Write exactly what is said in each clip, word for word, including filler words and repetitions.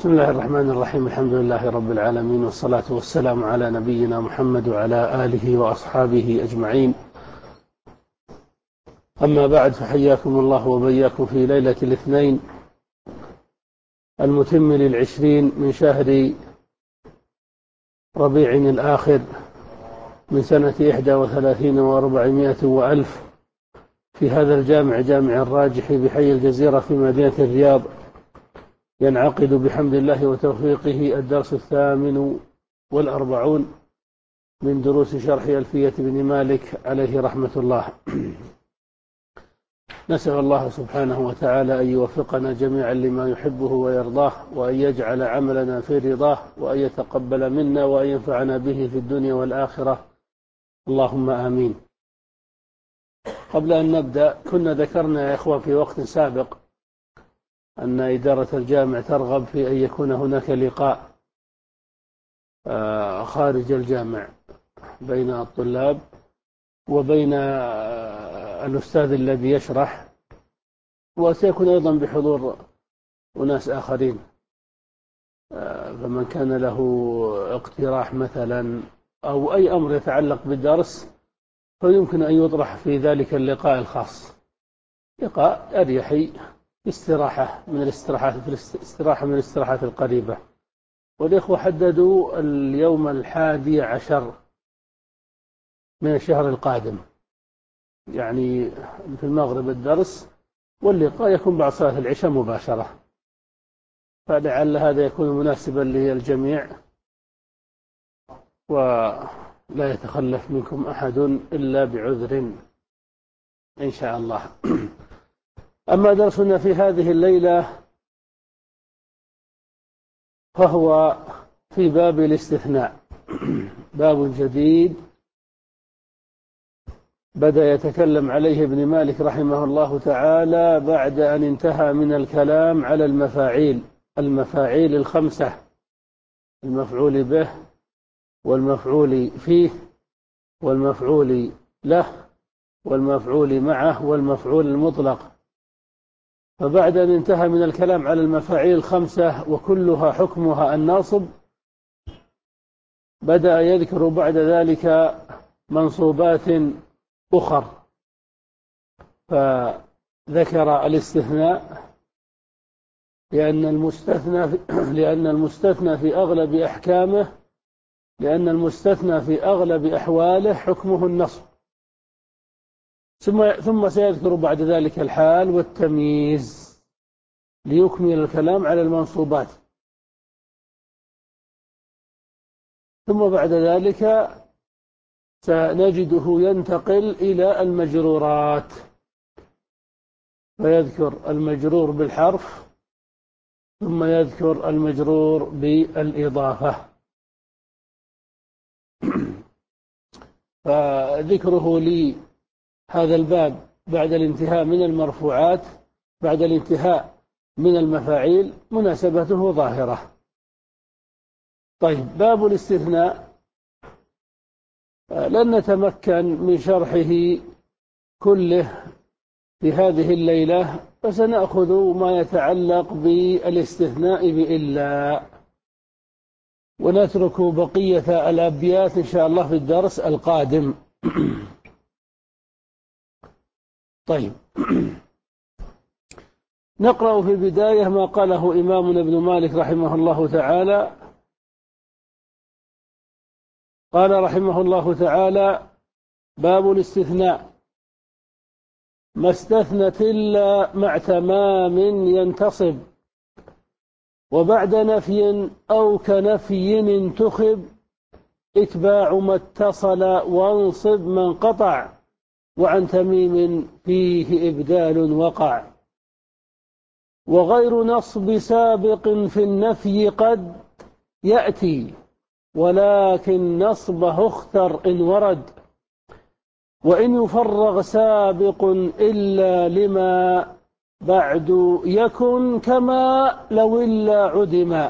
بسم الله الرحمن الرحيم. الحمد لله رب العالمين، والصلاة والسلام على نبينا محمد وعلى آله وأصحابه أجمعين. أما بعد، فحياكم الله وبياكم في ليلة الاثنين المتم للعشرين من شهر ربيع الآخر من سنة إحدى وثلاثين وأربعمائة وألف في هذا الجامع، جامع الراجح بحي الجزيرة في مدينة الرياض. ينعقد بحمد الله وتوفيقه الدرس الثامن والأربعون من دروس شرح ألفية بن مالك عليه رحمة الله. نسأل الله سبحانه وتعالى أن يوفقنا جميعا لما يحبه ويرضاه، وأن يجعل عملنا في رضاه، وأن يتقبل منا وأن ينفعنا به في الدنيا والآخرة، اللهم آمين. قبل أن نبدأ، كنا ذكرنا يا إخوة في وقت سابق أن إدارة الجامع ترغب في أن يكون هناك لقاء خارج الجامع بين الطلاب وبين الأستاذ الذي يشرح، وسيكون أيضا بحضور أناس آخرين. فمن كان له اقتراح مثلا أو أي أمر يتعلق بالدرس فيمكن أن يطرح في ذلك اللقاء الخاص، لقاء أريحي، استراحة من الاستراحات في الاستراحة من الاستراحات القريبة. والإخوة حددوا اليوم الحادي عشر من الشهر القادم، يعني في المغرب الدرس، واللقاء يكون بعد صلاة العشاء مباشرة، فلعل هذا يكون مناسبا للجميع ولا يتخلف منكم أحد إلا بعذر إن شاء الله. أما درسنا في هذه الليلة فهو في باب الاستثناء، باب جديد بدأ يتكلم عليه ابن مالك رحمه الله تعالى بعد أن انتهى من الكلام على المفاعيل المفاعيل الخمسة: المفعول به، والمفعول فيه، والمفعول له، والمفعول معه، والمفعول المطلق. فبعد أن انتهى من الكلام على المفاعيل الخمسة وكلها حكمها الناصب، بدأ يذكر بعد ذلك منصوبات أخر، فذكر الاستثناء لأن المستثنى في لأن المستثنى في أغلب أحكامه لأن المستثنى في أغلب أحواله حكمه النصب، ثم ثم سيذكر بعد ذلك الحال والتمييز ليكمل الكلام على المنصوبات. ثم بعد ذلك سنجده ينتقل إلى المجرورات، فيذكر المجرور بالحرف ثم يذكر المجرور بالإضافة. فذكره لهذا الباب بعد الانتهاء من المرفوعات، بعد الانتهاء من المفاعيل، مناسبته ظاهرة. طيب، باب الاستثناء لن نتمكن من شرحه كله في هذه الليلة، فسنأخذ ما يتعلق بالاستثناء بإلا، ونترك بقية الأبيات إن شاء الله في الدرس القادم. طيب، نقرأ في البداية ما قاله إمامنا ابن مالك رحمه الله تعالى. قال رحمه الله تعالى: باب الاستثناء: ما استثنت إلا مع تمام ينتصب، وبعد نفي أو كنفي انتخب، اتباع ما اتصل وانصب من قطع، وعن تميم فيه إبدال وقع. وغير نصب سابق في النفي قد يأتي، ولكن نصبه اختر إن ورد. وإن يفرغ سابق إلا لما بعد يكن، كما لو إلا عدما.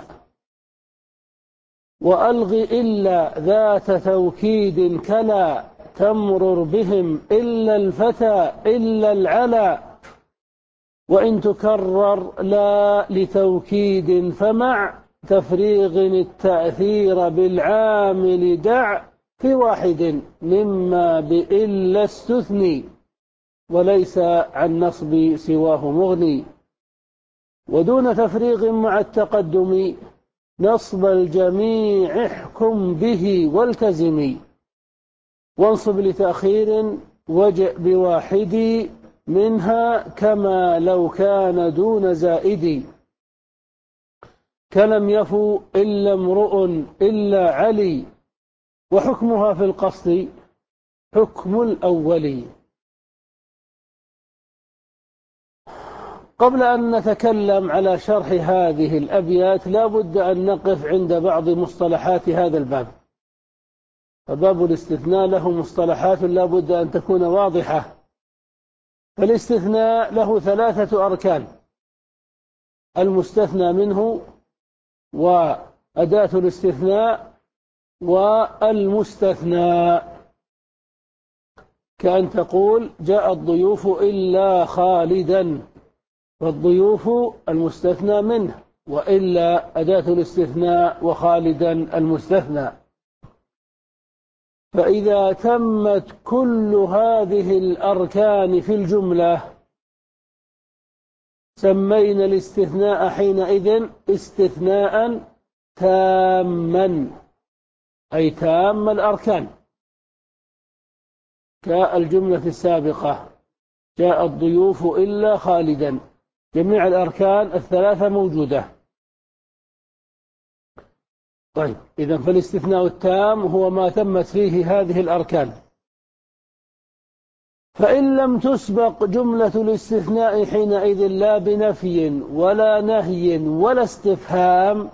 وألغ إلا ذات توكيد كلا، تمرر بهم إلا الفتى إلا العلا. وإن تكرر لا لتوكيد فمع تفريغ التأثير بالعامل دع في واحد مما بإلا استثني وليس عن نصب سواه مغني. ودون تفريغ مع التقدم نصب الجميع احكم به والتزمي. وانصب لتأخير وجئ بواحد منها كما لو كان دون زائد. كلم يفو إلا امرؤ إلا علي وحكمها في القصد حكم الأول. قبل أن نتكلم على شرح هذه الأبيات لا بد أن نقف عند بعض مصطلحات هذا الباب. فباب الاستثناء له مصطلحات لا بد أن تكون واضحة. فالاستثناء له ثلاثة أركان: المستثنى منه وأداة الاستثناء والمستثنى. كأن تقول جاء الضيوف إلا خالدا، فالضيوف المستثنى منه، وإلا أداة الاستثناء، وخالدا المستثنى. فإذا تمت كل هذه الأركان في الجملة سمينا الاستثناء حينئذ استثناء تاما، أي تام الأركان، كالجملة السابقة جاء الضيوف إلا خالدا، جميع الأركان الثلاثة موجودة. طيب، إذن فالاستثناء التام هو ما تمت فيه هذه الأركان. فإن لم تسبق جملة الاستثناء حينئذ لا بنفي ولا نهي ولا استفهام،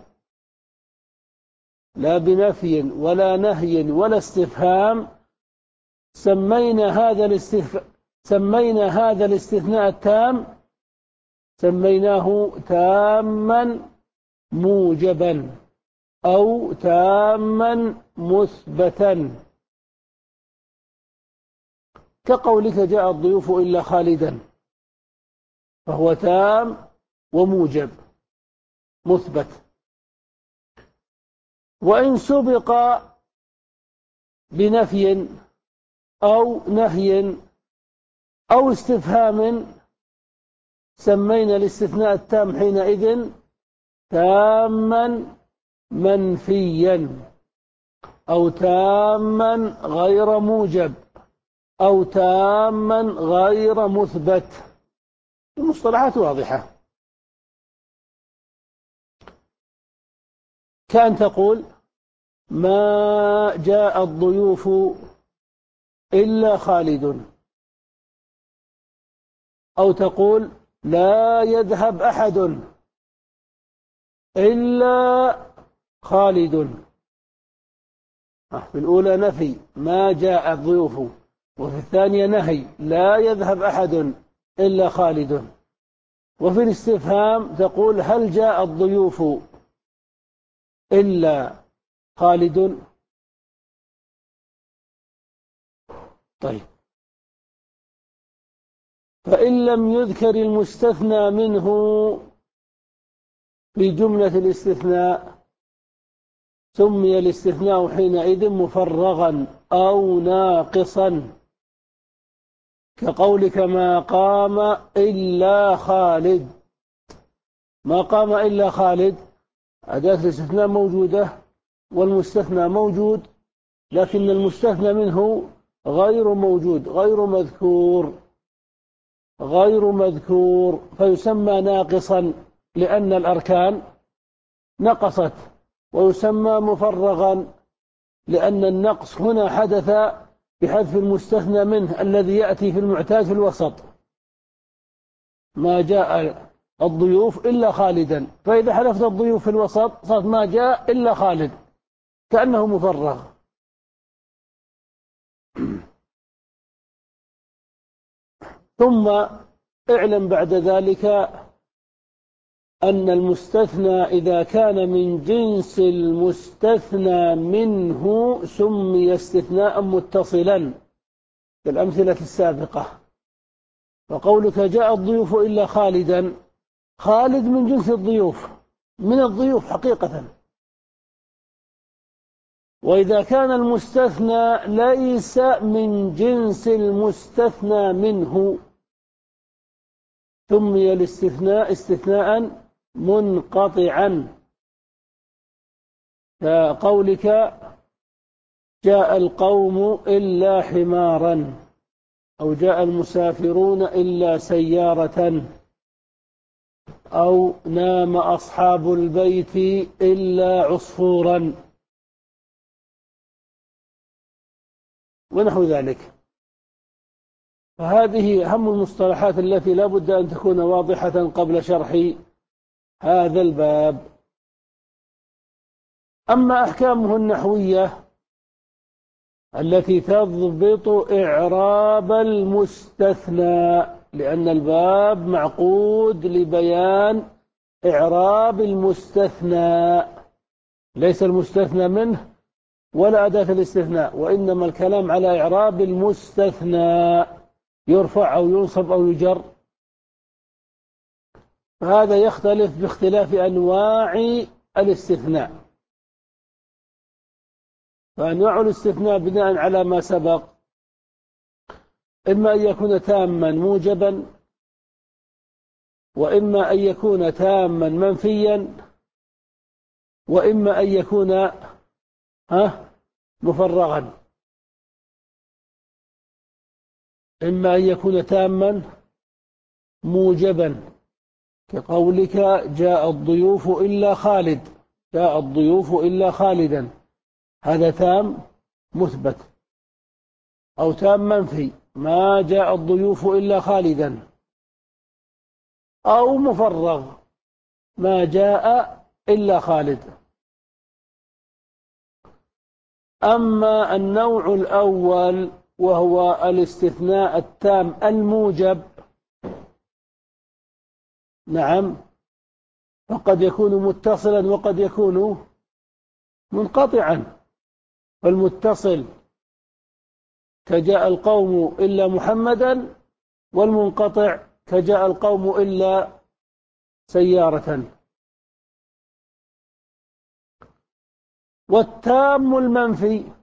لا بنفي ولا نهي ولا استفهام، سمينا هذا الاستثناء سمينا هذا الاستثناء التام سميناه تاما موجبا أو تاما مثبتا. كقولك جاء الضيوف إلا خالدا، فهو تام وموجب مثبت. وإن سبق بنفي أو نهي أو استفهام سمينا الاستثناء التام حينئذ تاما منفيا أو تاما غير موجب أو تاما غير مثبت. المصطلحات واضحة. كأن تقول ما جاء الضيوف إلا خالد، أو تقول لا يذهب أحد إلا خالد. في الأولى نفي ما جاء الضيوف، وفي الثانية نهي لا يذهب أحد إلا خالد. وفي الاستفهام تقول هل جاء الضيوف إلا خالد. طيب، فإن لم يذكر المستثنى منه في جملة الاستثناء سمي الاستثناء حينئذ مفرغا أو ناقصا، كقولك ما قام إلا خالد. ما قام إلا خالد أداة الاستثناء موجودة والمستثنى موجود، لكن المستثنى منه غير موجود، غير مذكور غير مذكور فيسمى ناقصا لأن الأركان نقصت، ويسمى مفرغا لأن النقص هنا حدث بحذف المستثنى منه الذي يأتي في المعتاد في الوسط. ما جاء الضيوف إلا خالدا، فإذا حذفت الضيوف في الوسط صارت ما جاء إلا خالد، كأنه مفرغ. ثم اعلم بعد ذلك أن المستثنى إذا كان من جنس المستثنى منه سمي استثناء متصلا بالأمثلة السابقة. فقولك جاء الضيوف إلا خالدا، خالد من جنس الضيوف من الضيوف حقيقة. وإذا كان المستثنى ليس من جنس المستثنى منه سمي الاستثناء استثناء منقطعا، كقولك جاء القوم إلا حمارا، أو جاء المسافرون إلا سيارة، أو نام أصحاب البيت إلا عصفورا، ونحو ذلك. فهذه أهم المصطلحات التي لا بد أن تكون واضحة قبل شرح هذا الباب. أما أحكامه النحوية التي تضبط إعراب المستثنى، لأن الباب معقود لبيان إعراب المستثنى، ليس المستثنى منه ولا أداة الاستثناء، وإنما الكلام على إعراب المستثنى، يرفع أو ينصب أو يجر. فهذا يختلف باختلاف أنواع الاستثناء. فأنواع الاستثناء بناء على ما سبق إما أن يكون تاما موجبا، وإما أن يكون تاما منفيا، وإما أن يكون ها مفرغا. إما أن يكون تاما موجبا كقولك جاء الضيوف إلا خالد، جاء الضيوف إلا خالدا، هذا تام مثبت. أو تام منفي، ما جاء الضيوف إلا خالدا. أو مفرغ، ما جاء إلا خالد. أما النوع الأول وهو الاستثناء التام الموجب، نعم، فقد يكون متصلا وقد يكون منقطعا. فالمتصل كجاء القوم إلا محمدا، والمنقطع كجاء القوم إلا سيارة. والتام المنفي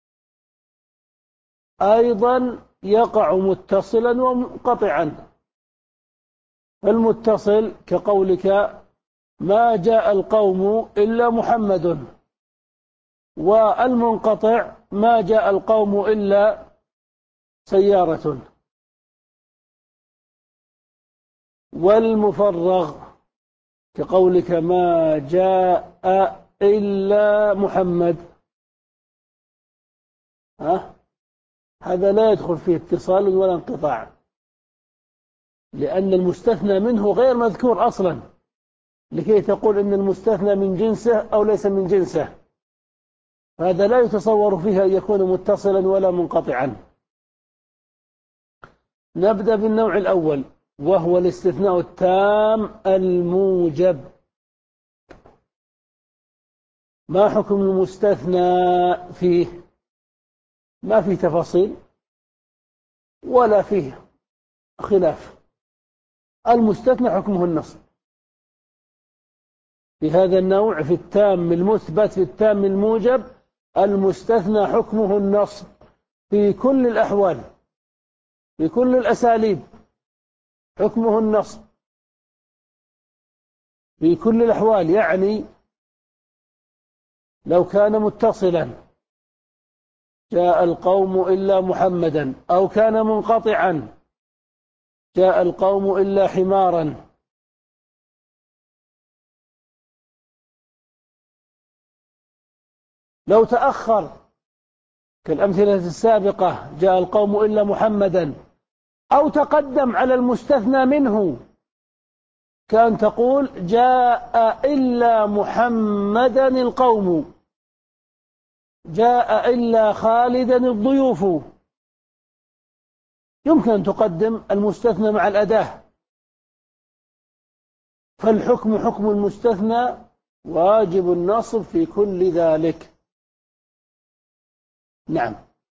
أيضا يقع متصلا ومنقطعا. المتصل كقولك ما جاء القوم إلا محمد، والمنقطع ما جاء القوم إلا سيارة. والمفرغ كقولك ما جاء إلا محمد، ها؟ هذا لا يدخل فيه اتصال ولا انقطاع، لأن المستثنى منه غير مذكور أصلا لكي تقول إن المستثنى من جنسه أو ليس من جنسه. هذا لا يتصور فيها أن يكون متصلا ولا منقطعا. نبدأ بالنوع الأول وهو الاستثناء التام الموجب. ما حكم المستثنى فيه؟ ما فيه تفاصيل ولا فيه خلاف. المستثنى حكمه النصب في هذا النوع. في التام المثبت، في التام الموجب، المستثنى حكمه النصب في كل الأحوال، في كل الأساليب حكمه النصب في كل الأحوال. يعني لو كان متصلا جاء القوم إلا محمدا، أو كان منقطعا جاء القوم إلا حمارا. لو تأخر كالأمثلة السابقة جاء القوم إلا محمدا، أو تقدم على المستثنى منه كان تقول جاء إلا محمدا القوم، جاء إلا خالدا الضيوف. يمكن أن تقدم المستثنى مع الأداة. فالحكم حكم المستثنى واجب النصب في كل ذلك. نعم،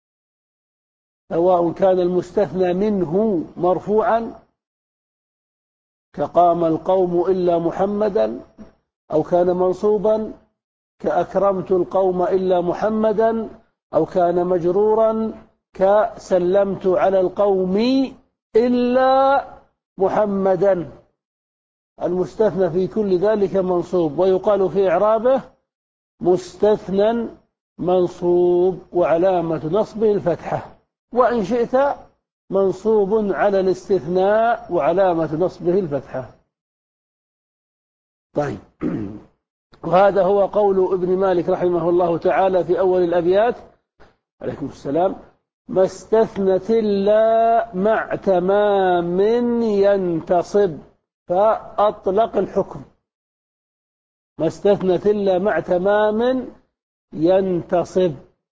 سواء كان المستثنى منه مرفوعا كقام القوم إلا محمدا، أو كان منصوبا كأكرمت القوم إلا محمدا، أو كان مجرورا كسلمت على القوم إلا محمدا. المستثنى في كل ذلك منصوب، ويقال في إعرابه مستثنى منصوب وعلامة نصبه الفتحة، وإن شئت منصوب على الاستثناء وعلامة نصبه الفتحة. طيب، وهذا هو قول ابن مالك رحمه الله تعالى في أول الأبيات عليكم السلام: ما استثنت إلا مع تمام ينتصب، فأطلق الحكم. ما استثنت إلا مع تمام ينتصب.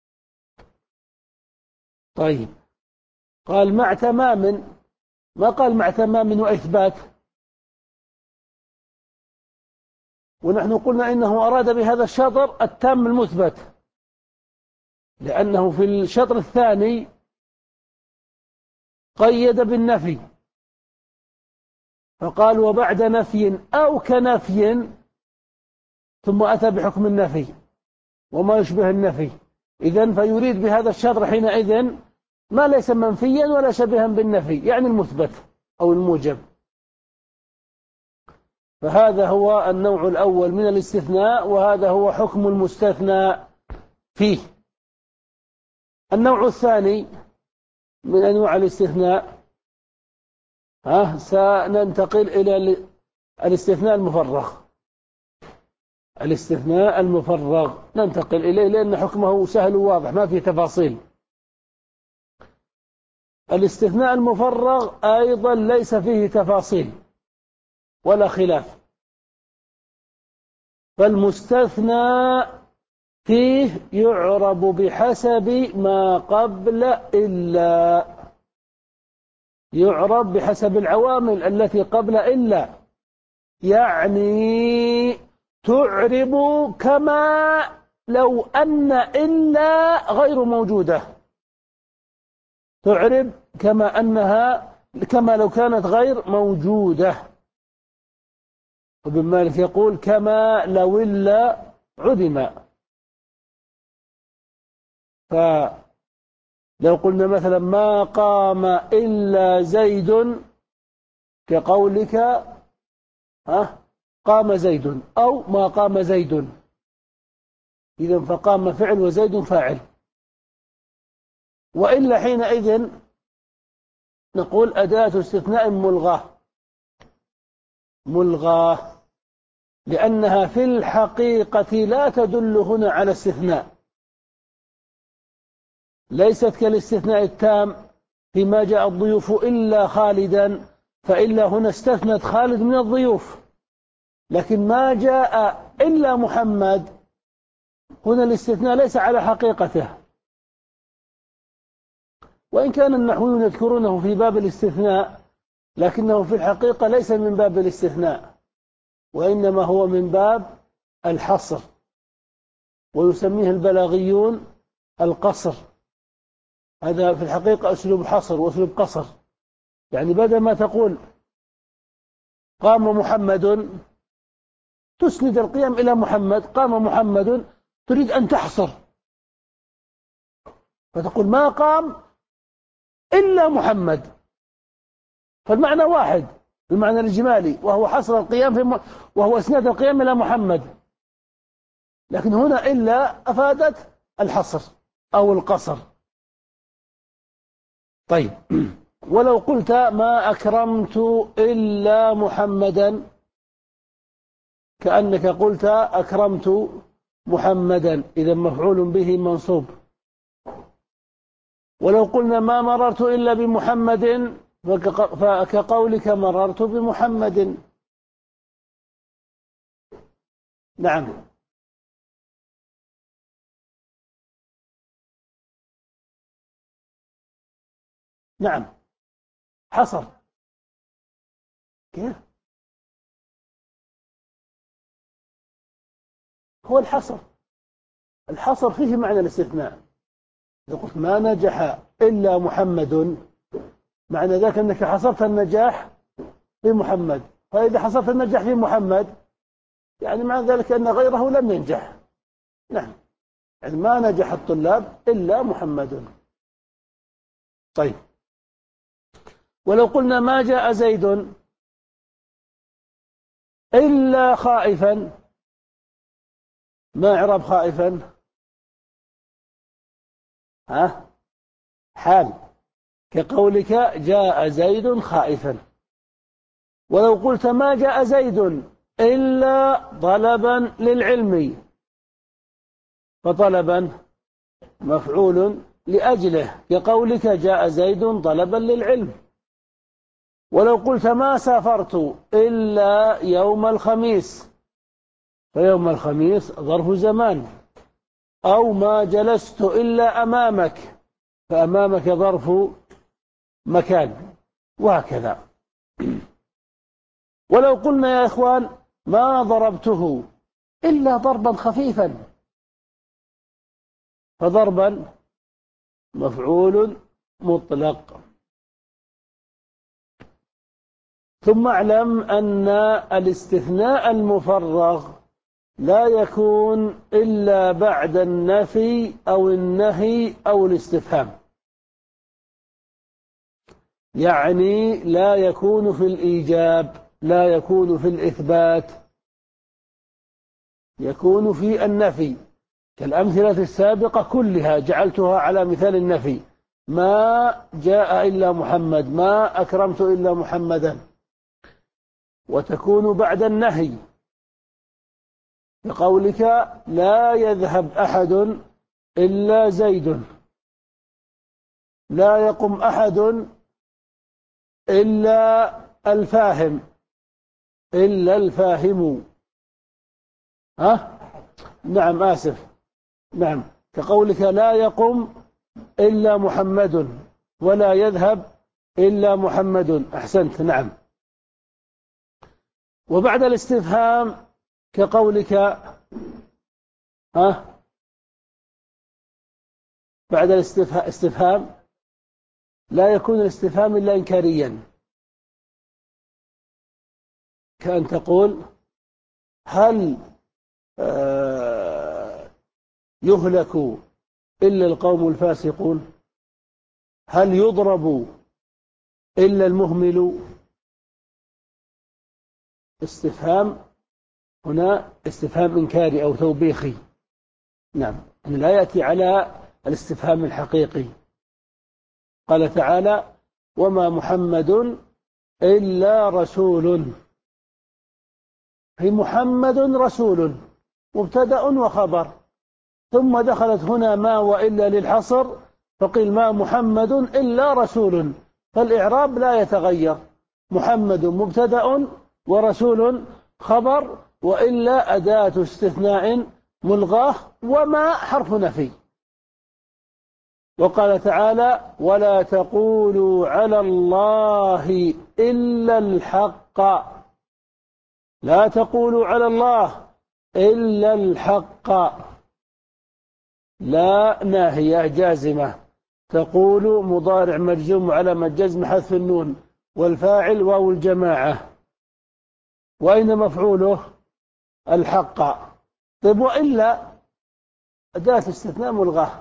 طيب، قال مع تمام، ما قال مع تمام وإثبات. ونحن قلنا إنه أراد بهذا الشطر التام المثبت، لأنه في الشطر الثاني قيد بالنفي، فقال وبعد نفي أو كنفي، ثم أتى بحكم النفي وما يشبه النفي. إذن فيريد بهذا الشطر حينئذ ما ليس منفيا ولا شبها بالنفي، يعني المثبت أو الموجب. فهذا هو النوع الأول من الاستثناء، وهذا هو حكم المستثنى فيه. النوع الثاني من أنواع الاستثناء، ها سننتقل إلى الاستثناء المفرغ. الاستثناء المفرغ ننتقل إليه لأن حكمه سهل وواضح ما فيه تفاصيل. الاستثناء المفرغ أيضا ليس فيه تفاصيل ولا خلاف، فالمستثنى فيه يعرب بحسب ما قبل إلا، يعرب بحسب العوامل التي قبل إلا، يعني تعرب كما لو أن إلا غير موجودة، تعرب كما أنها كما لو كانت غير موجودة. وابن مالك يقول كما لو إلا عدم. فلو قلنا مثلا ما قام إلا زيد، كقولك ها قام زيد، أو ما قام زيد، إذن فقام فعل وزيد فاعل. وإلا حينئذ نقول أداة استثناء ملغاة، ملغاة لأنها في الحقيقة لا تدل هنا على استثناء، ليست كالاستثناء التام فيما جاء الضيوف إلا خالدا، فإلا هنا استثنت خالد من الضيوف، لكن ما جاء إلا محمد هنا الاستثناء ليس على حقيقته. وإن كان النحويون يذكرونه في باب الاستثناء، لكنه في الحقيقة ليس من باب الاستثناء، وإنما هو من باب الحصر، ويسميه البلاغيون القصر. هذا في الحقيقة أسلوب حصر وأسلوب قصر، يعني بدل ما تقول قام محمد تسند القيام إلى محمد، قام محمد تريد أن تحصر، فتقول ما قام إلا محمد، فالمعنى واحد المعنى الإجمالي، وهو حصر القيام في م... وهو إسناد القيام إلى محمد. لكن هنا إلا أفادت الحصر أو القصر. طيب، ولو قلت ما أكرمت إلا محمدا، كأنك قلت أكرمت محمدا، إذا مفعول به منصوب. ولو قلنا ما مررت إلا بمحمد، فكقولك مررت بمحمد. نعم، نعم، حصر. كيف هو الحصر؟ الحصر فيه معنى الاستثناء. إذا قلت ما نجح إلا محمد، معنى ذلك أنك حصرت النجاح في محمد، فإذا حصرت النجاح في محمد يعني مع ذلك أن غيره لم ينجح. نعم، يعني ما نجح الطلاب إلا محمد. طيب، ولو قلنا ما جاء زيد إلا خائفا، ما إعراب خائفا؟ ها؟ حال، كقولك جاء زيد خائفا. ولو قلت ما جاء زيد إلا طلبا للعلم، فطلبا مفعول لأجله، كقولك جاء زيد طلبا للعلم. ولو قلت ما سافرت إلا يوم الخميس، فيوم الخميس ظرف زمان. أو ما جلست إلا أمامك، فأمامك ظرف مكان، وهكذا. ولو قلنا يا إخوان ما ضربته إلا ضربا خفيفا، فضربا مفعول مطلق. ثم اعلم أن الاستثناء المفرغ لا يكون إلا بعد النفي أو النهي أو الاستفهام، يعني لا يكون في الإيجاب، لا يكون في الإثبات، يكون في النفي، كالأمثلة السابقة كلها جعلتها على مثال النفي: ما جاء إلا محمد، ما أكرمت إلا محمدا. وتكون بعد النهي، بقولك لا يذهب أحد إلا زيد، لا يقم أحد إلا الفاهم، إلا الفاهم. ها؟ نعم، آسف، نعم، كقولك لا يقم إلا محمد، ولا يذهب إلا محمد. أحسنت، نعم. وبعد الاستفهام كقولك ها بعد الاستفهام لا يكون الاستفهام إلا إنكاريا، كأن تقول هل آه يهلك إلا القوم الفاسقون، هل يضرب إلا المهمل. استفهام هنا استفهام إنكاري أو توبيخي، نعم، لا يأتي على الاستفهام الحقيقي. قال تعالى وما محمد إلا رسول، هي محمد رسول مبتدأ وخبر، ثم دخلت هنا ما وإلا للحصر، فقيل ما محمد إلا رسول، فالإعراب لا يتغير، محمد مبتدأ ورسول خبر، وإلا أداة استثناء ملغاه، وما حرف نفي. وقال تعالى ولا تقولوا على الله إلا الحق، لا تقولوا على الله إلا الحق، لا ناهية جازمة، تقول مضارع مجزوم علامة جزم حذف النون، والفاعل واو الجماعة، وأين مفعوله؟ الحق. طيب وإلا أداة استثناء ملغاه،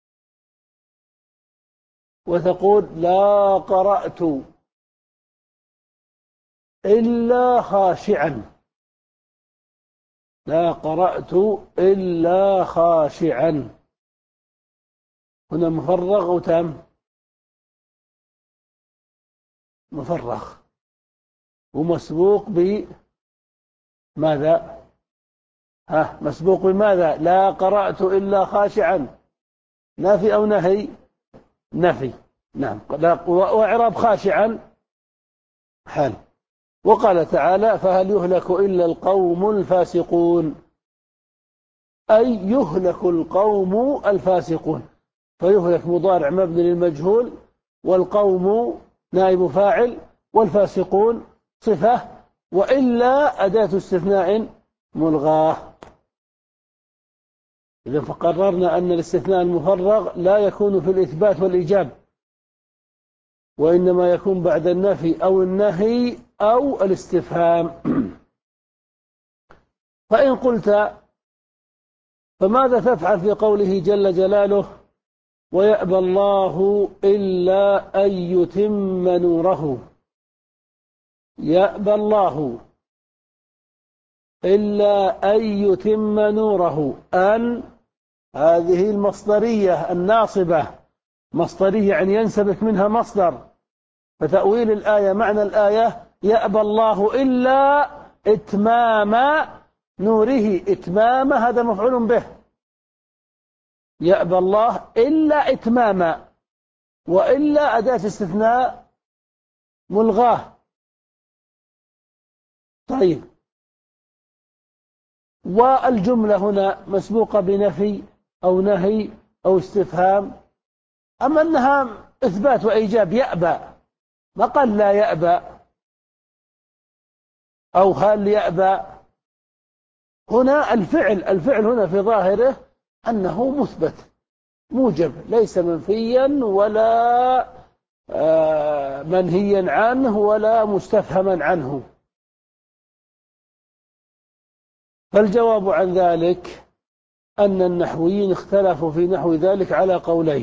وتقول لا قرأت إلا خاشعا، لا قرأت إلا خاشعا، هنا مفرغ أو تام؟ مفرغ، ومسبوق بماذا؟ ها، مسبوق بماذا؟ لا قرأت إلا خاشعا، نافي أو نهي؟ نفي، نعم. وإعراب خاشعا حال. وقال تعالى فهل يهلك إلا القوم الفاسقون، أي يهلك القوم الفاسقون، فيهلك مضارع مبني للمجهول، والقوم نائب فاعل، والفاسقون صفة، وإلا أداة استثناء ملغاه. إذا فقررنا أن الاستثناء المفرغ لا يكون في الإثبات والإيجاب، وإنما يكون بعد النفي أو النهي أو الاستفهام. فإن قلت فماذا تفعل في قوله جل جلاله ويأبى الله إلا أن يتم نوره؟ يأبى الله إلا أن يتم نوره، أن هذه المصدرية الناصبة، مصدرية يعني ينسبك منها مصدر، فتأويل الآية معنى الآية يأبى الله إلا إتمام نوره. إتمام هذا مفعول به، يأبى الله إلا إتمام، وإلا أداة استثناء ملغاة. طيب، والجملة هنا مسبوقة بنفي أو نهي أو استفهام، أما أنها إثبات وإيجاب. يأبى، ما قال لا يأبى أو هل يأبى. هنا الفعل الفعل هنا في ظاهره أنه مثبت موجب، ليس منفيا ولا منهيا عنه ولا مستفهما عنه. فالجواب عن ذلك أن النحويين اختلفوا في نحو ذلك على قولين.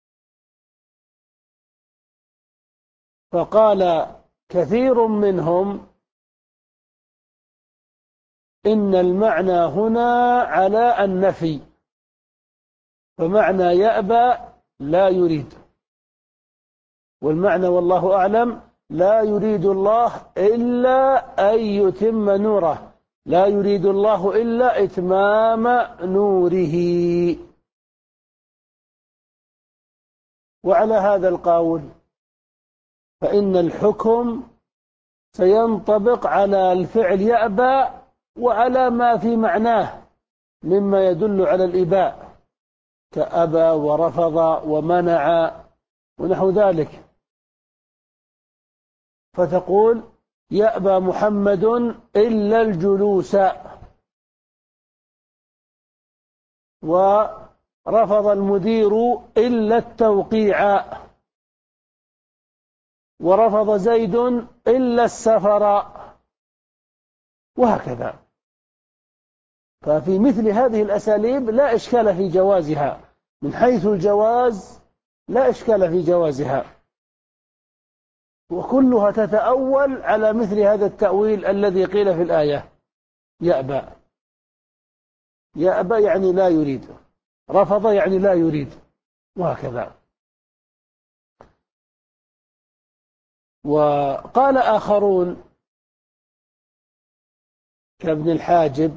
فقال كثير منهم إن المعنى هنا على النفي، فمعنى يأبى لا يريد، والمعنى والله أعلم لا يريد الله إلا أن يتم نوره، لا يريد الله إلا إتمام نوره. وعلى هذا القول فإن الحكم سينطبق على الفعل يأبى وعلى ما في معناه مما يدل على الإباء كأبى ورفض ومنع ونحو ذلك. فتقول يأبى محمد إلا الجلوس، ورفض المدير إلا التوقيع، ورفض زيد إلا السفر، وهكذا. ففي مثل هذه الأساليب لا إشكال في جوازها، من حيث الجواز لا إشكال في جوازها، وكلها تتأول على مثل هذا التأويل الذي قيل في الآية يأبى. يأبى يعني لا يريد، رفض يعني لا يريد، وهكذا. وقال آخرون كابن الحاجب،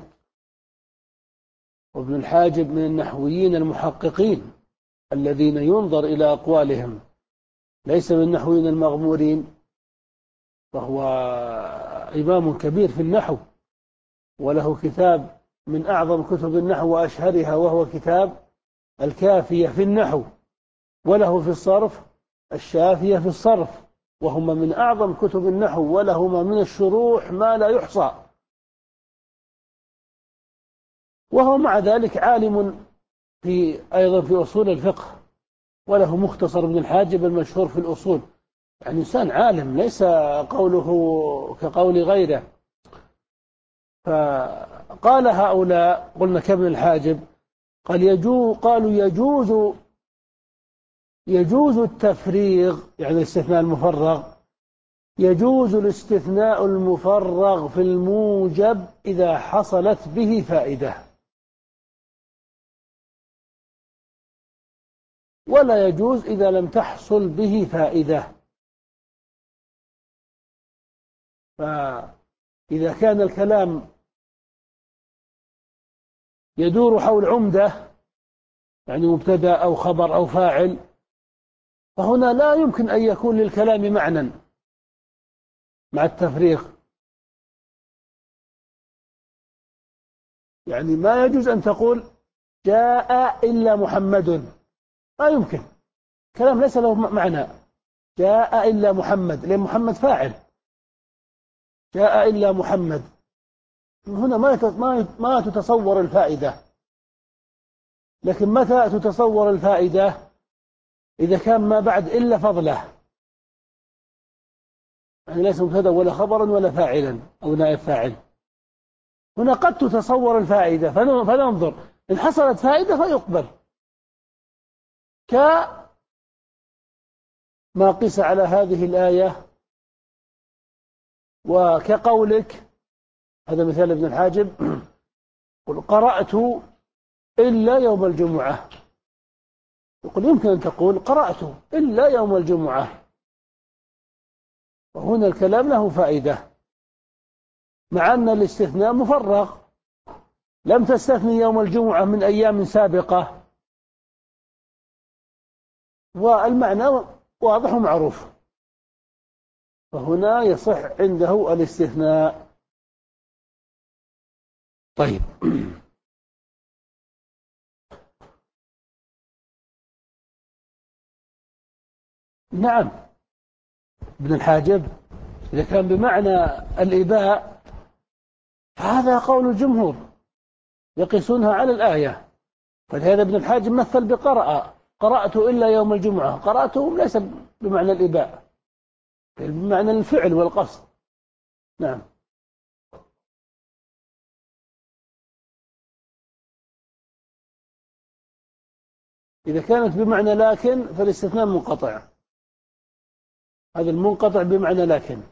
وابن الحاجب من النحويين المحققين الذين ينظر إلى أقوالهم، ليس من النحويين المغمورين، فهو إمام كبير في النحو، وله كتاب من أعظم كتب النحو وأشهرها، وهو كتاب الكافية في النحو، وله في الصرف الشافية في الصرف، وهما من أعظم كتب النحو، ولهما من الشروح ما لا يحصى. وهو مع ذلك عالم في أيضا في أصول الفقه، وله مختصر ابن الحاجب المشهور في الأصول، يعني إنسان عالم ليس قوله كقول غيره. فقال هؤلاء، قلنا كابن الحاجب، قال يجوز، قالوا يجوز يجوز التفريغ، يعني الاستثناء المفرغ، يجوز الاستثناء المفرغ في الموجب إذا حصلت به فائدة، ولا يجوز إذا لم تحصل به فائدة. فإذا كان الكلام يدور حول عمدة، يعني مبتدأ أو خبر أو فاعل، فهنا لا يمكن أن يكون للكلام معنى مع التفريق. يعني ما يجوز أن تقول جاء إلا محمد، ما يمكن، كلام ليس له معنى. جاء إلا محمد، لأن محمد فاعل، جاء إلا محمد، هنا ما ما تتصور الفائدة. لكن متى تتصور الفائدة؟ إذا كان ما بعد إلا فضله، يعني ليس مبتدأ ولا خبرا ولا فاعلا أو نائب فاعل. هنا قد تتصور الفائدة فننظر إن حصلت فائدة فيقبل، كما قيس على هذه الآية وكقولك، هذا مثال ابن الحاجب، قل قرأت إلا يوم الجمعة. يقول يمكن أن تقول قرأت إلا يوم الجمعة، وهنا الكلام له فائدة، مع أن الاستثناء مفرغ، لم تستثني يوم الجمعة من أيام سابقة، والمعنى واضح ومعروف، فهنا يصح عنده الاستثناء. طيب نعم ابن الحاجب إذا كان بمعنى الإباء فهذا قول الجمهور يقيسونها على الآية، فلهذا ابن الحاجب مثل بقرأ، قرأت إلا يوم الجمعة، قرأته ليس بمعنى الإباء، بمعنى الفعل والقصد. نعم. إذا كانت بمعنى لكن فالاستثناء منقطع، هذا المنقطع بمعنى لكن،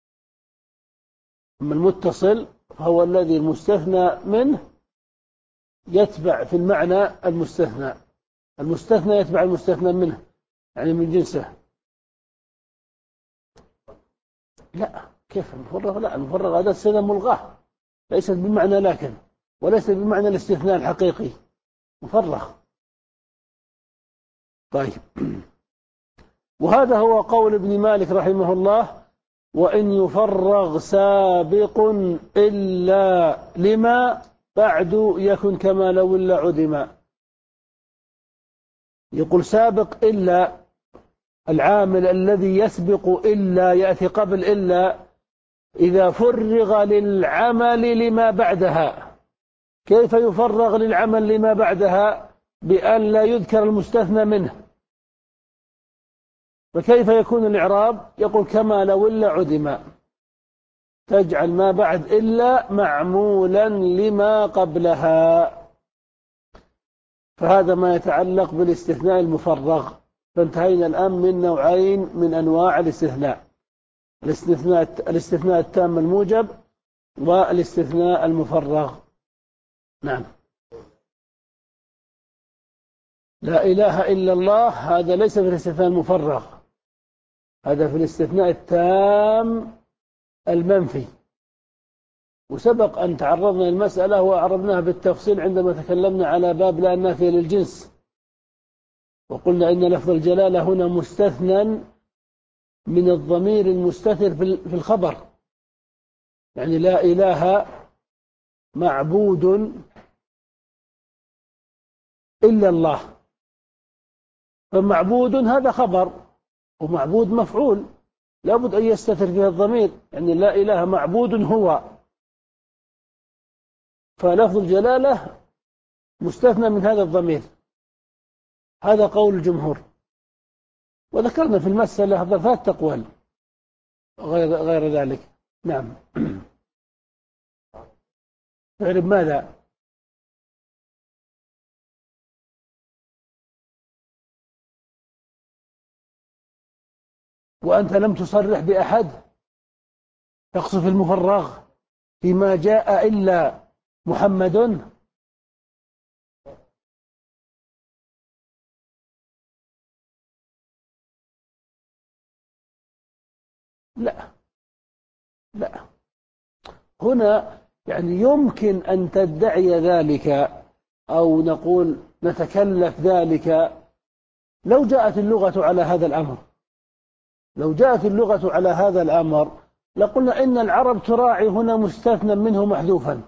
أما المتصل فهو الذي المستثنى منه يتبع في المعنى المستثنى، المستثنى يتبع المستثنى منه، يعني من جنسه. لا، كيف المفرغ؟ لا، المفرغ هذا السنة ملغاه، ليست بمعنى لكن، وليست بمعنى الاستثناء الحقيقي، مفرغ. طيب وهذا هو قول ابن مالك رحمه الله: وإن يفرغ سابق إلا لما بعد يكن كما لو إلا عدما. يقول سابق إلا، العامل الذي يسبق إلا يأتي قبل إلا إذا فرغ للعمل لما بعدها. كيف يفرغ للعمل لما بعدها؟ بأن لا يذكر المستثنى منه. فكيف يكون الإعراب؟ يقول كما لو إلا عدما، تجعل ما بعد إلا معمولا لما قبلها. فهذا ما يتعلق بالاستثناء المفرغ. فانتهينا الآن من نوعين من أنواع الاستثناء: الاستثناء الاستثناء التام الموجب والاستثناء المفرغ. نعم. لا إله إلا الله هذا ليس في الاستثناء المفرغ، هذا في الاستثناء التام المنفي، وسبق أن تعرضنا للمسألة وعرضناها بالتفصيل عندما تكلمنا على باب لا النافية للجنس، وقلنا إن لفظ الجلالة هنا مستثنى من الضمير المستتر في الخبر، يعني لا إله معبود إلا الله، فمعبود هذا خبر ومعبود مفعول، لابد أن يستتر فيها الضمير، يعني لا إله معبود هو، فلفظ الجلالة مستثنى من هذا الضمير. هذا قول الجمهور، وذكرنا في المسألة ثلاث أقوال غير غير ذلك. نعم. تعرف ماذا؟ وأنت لم تصرح بأحد، تقصف المفرغ فيما جاء إلا محمد. لا لا، هنا يعني يمكن أن تدعي ذلك، أو نقول نتكلف ذلك لو جاءت اللغة على هذا الأمر. لو جاءت اللغة على هذا الأمر لقلنا إن العرب تراعي هنا مستثنى منه محذوفا،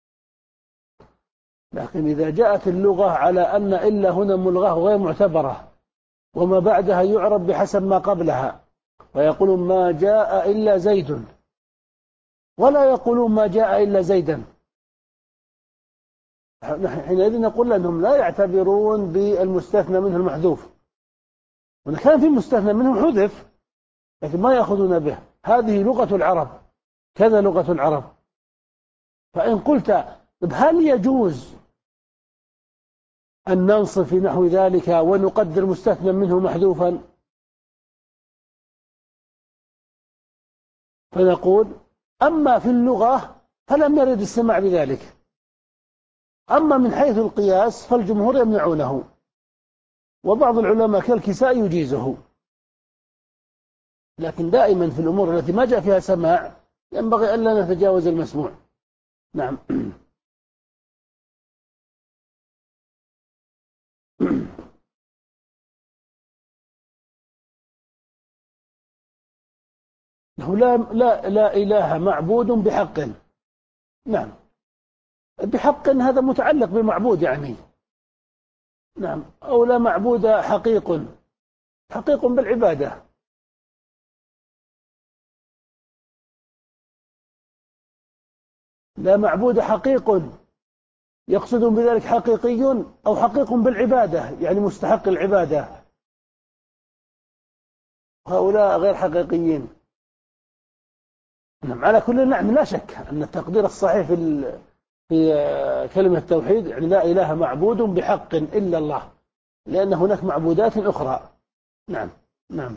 لكن إذا جاءت اللغة على أن إلا هنا ملغاه غير معتبرة، وما بعدها يعرب بحسب ما قبلها، ويقولون ما جاء إلا زيد، ولا يقولون ما جاء إلا زيدا، حينئذ نقول لأنهم لا يعتبرون بالمستثنى منه المحذوف، وإن كان في مستثنى منه حذف لكن ما يأخذون به. هذه لغة العرب، كذا لغة العرب. فإن قلت هل يجوز أن ننصف في نحو ذلك ونقدر مستثنى منه محذوفا، فنقول أما في اللغة فلم يرد السماع بذلك، أما من حيث القياس فالجمهور يمنعونه، وبعض العلماء كالكسائي يجيزه. لكن دائما في الأمور التي ما جاء فيها سماع ينبغي ألا نتجاوز المسموع. نعم. له لا, لا, لا إله معبود بحق. نعم، بحق هذا متعلق بمعبود يعني. نعم، أو لا معبود حقيق، حقيق بالعبادة. لا معبود حقيق يقصدون بذلك حقيقي أو حقيق بالعبادة يعني مستحق العبادة، هؤلاء غير حقيقيين. نعم، على كل نعم لا شك أن التقدير الصحيح في في كلمة التوحيد يعني لا إله معبود بحق إلا الله، لأن هناك معبودات أخرى. نعم. نعم.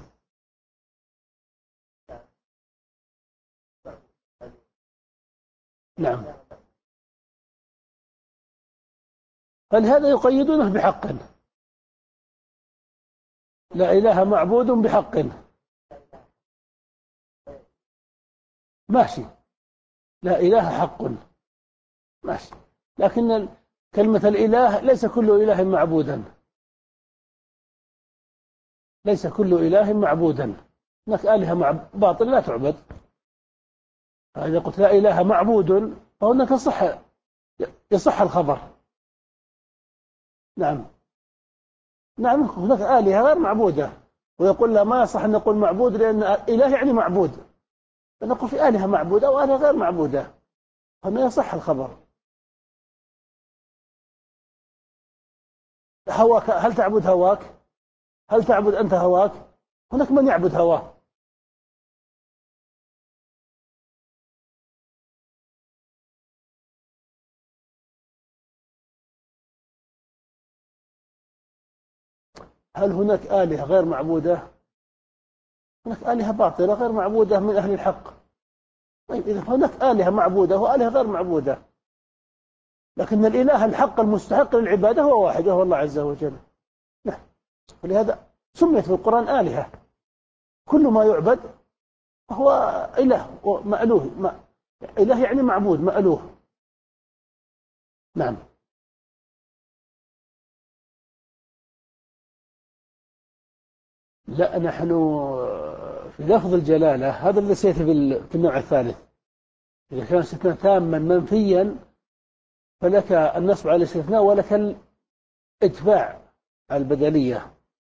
نعم، فلهذا يقيدونه بحق. لا إله معبود بحق، ماشي، لا إله حق، ماشي، لكن كلمة الإله ليس كل إله معبودا، ليس كل إله معبودا، هناك آلهة مع باطل لا تعبد. فإذا قلت لا إله معبود فهناك صح، يصح الخبر. نعم. نعم، هناك آلهة غير معبودة ويقول لا ما يصح أن نقول معبود لأن إله يعني معبود، فنقول في آلهة معبودة وآلهة غير معبودة، فما يصح الخبر. هواك، هل تعبد هواك؟ هل تعبد أنت هواك؟ هناك من يعبد هواه. هل هناك آلهة غير معبودة؟ هناك آلهة باطلة غير معبودة من أهل الحق. طيب إذا هناك آلهة معبودة وآلهة غير معبودة، لكن الإله الحق المستحق للعبادة هو واحد وهو الله عز وجل. نعم. ولهذا سميت في القرآن آلهة، كل ما يعبد هو إله ومألوه. ما إله يعني معبود مألوه. نعم. لا، نحن في لفظ الجلالة هذا اللي سيأتي في النوع الثالث. إذا كان استثناء تاما منفيا فلك النصب على الاستثناء ولك الإتباع البدلية،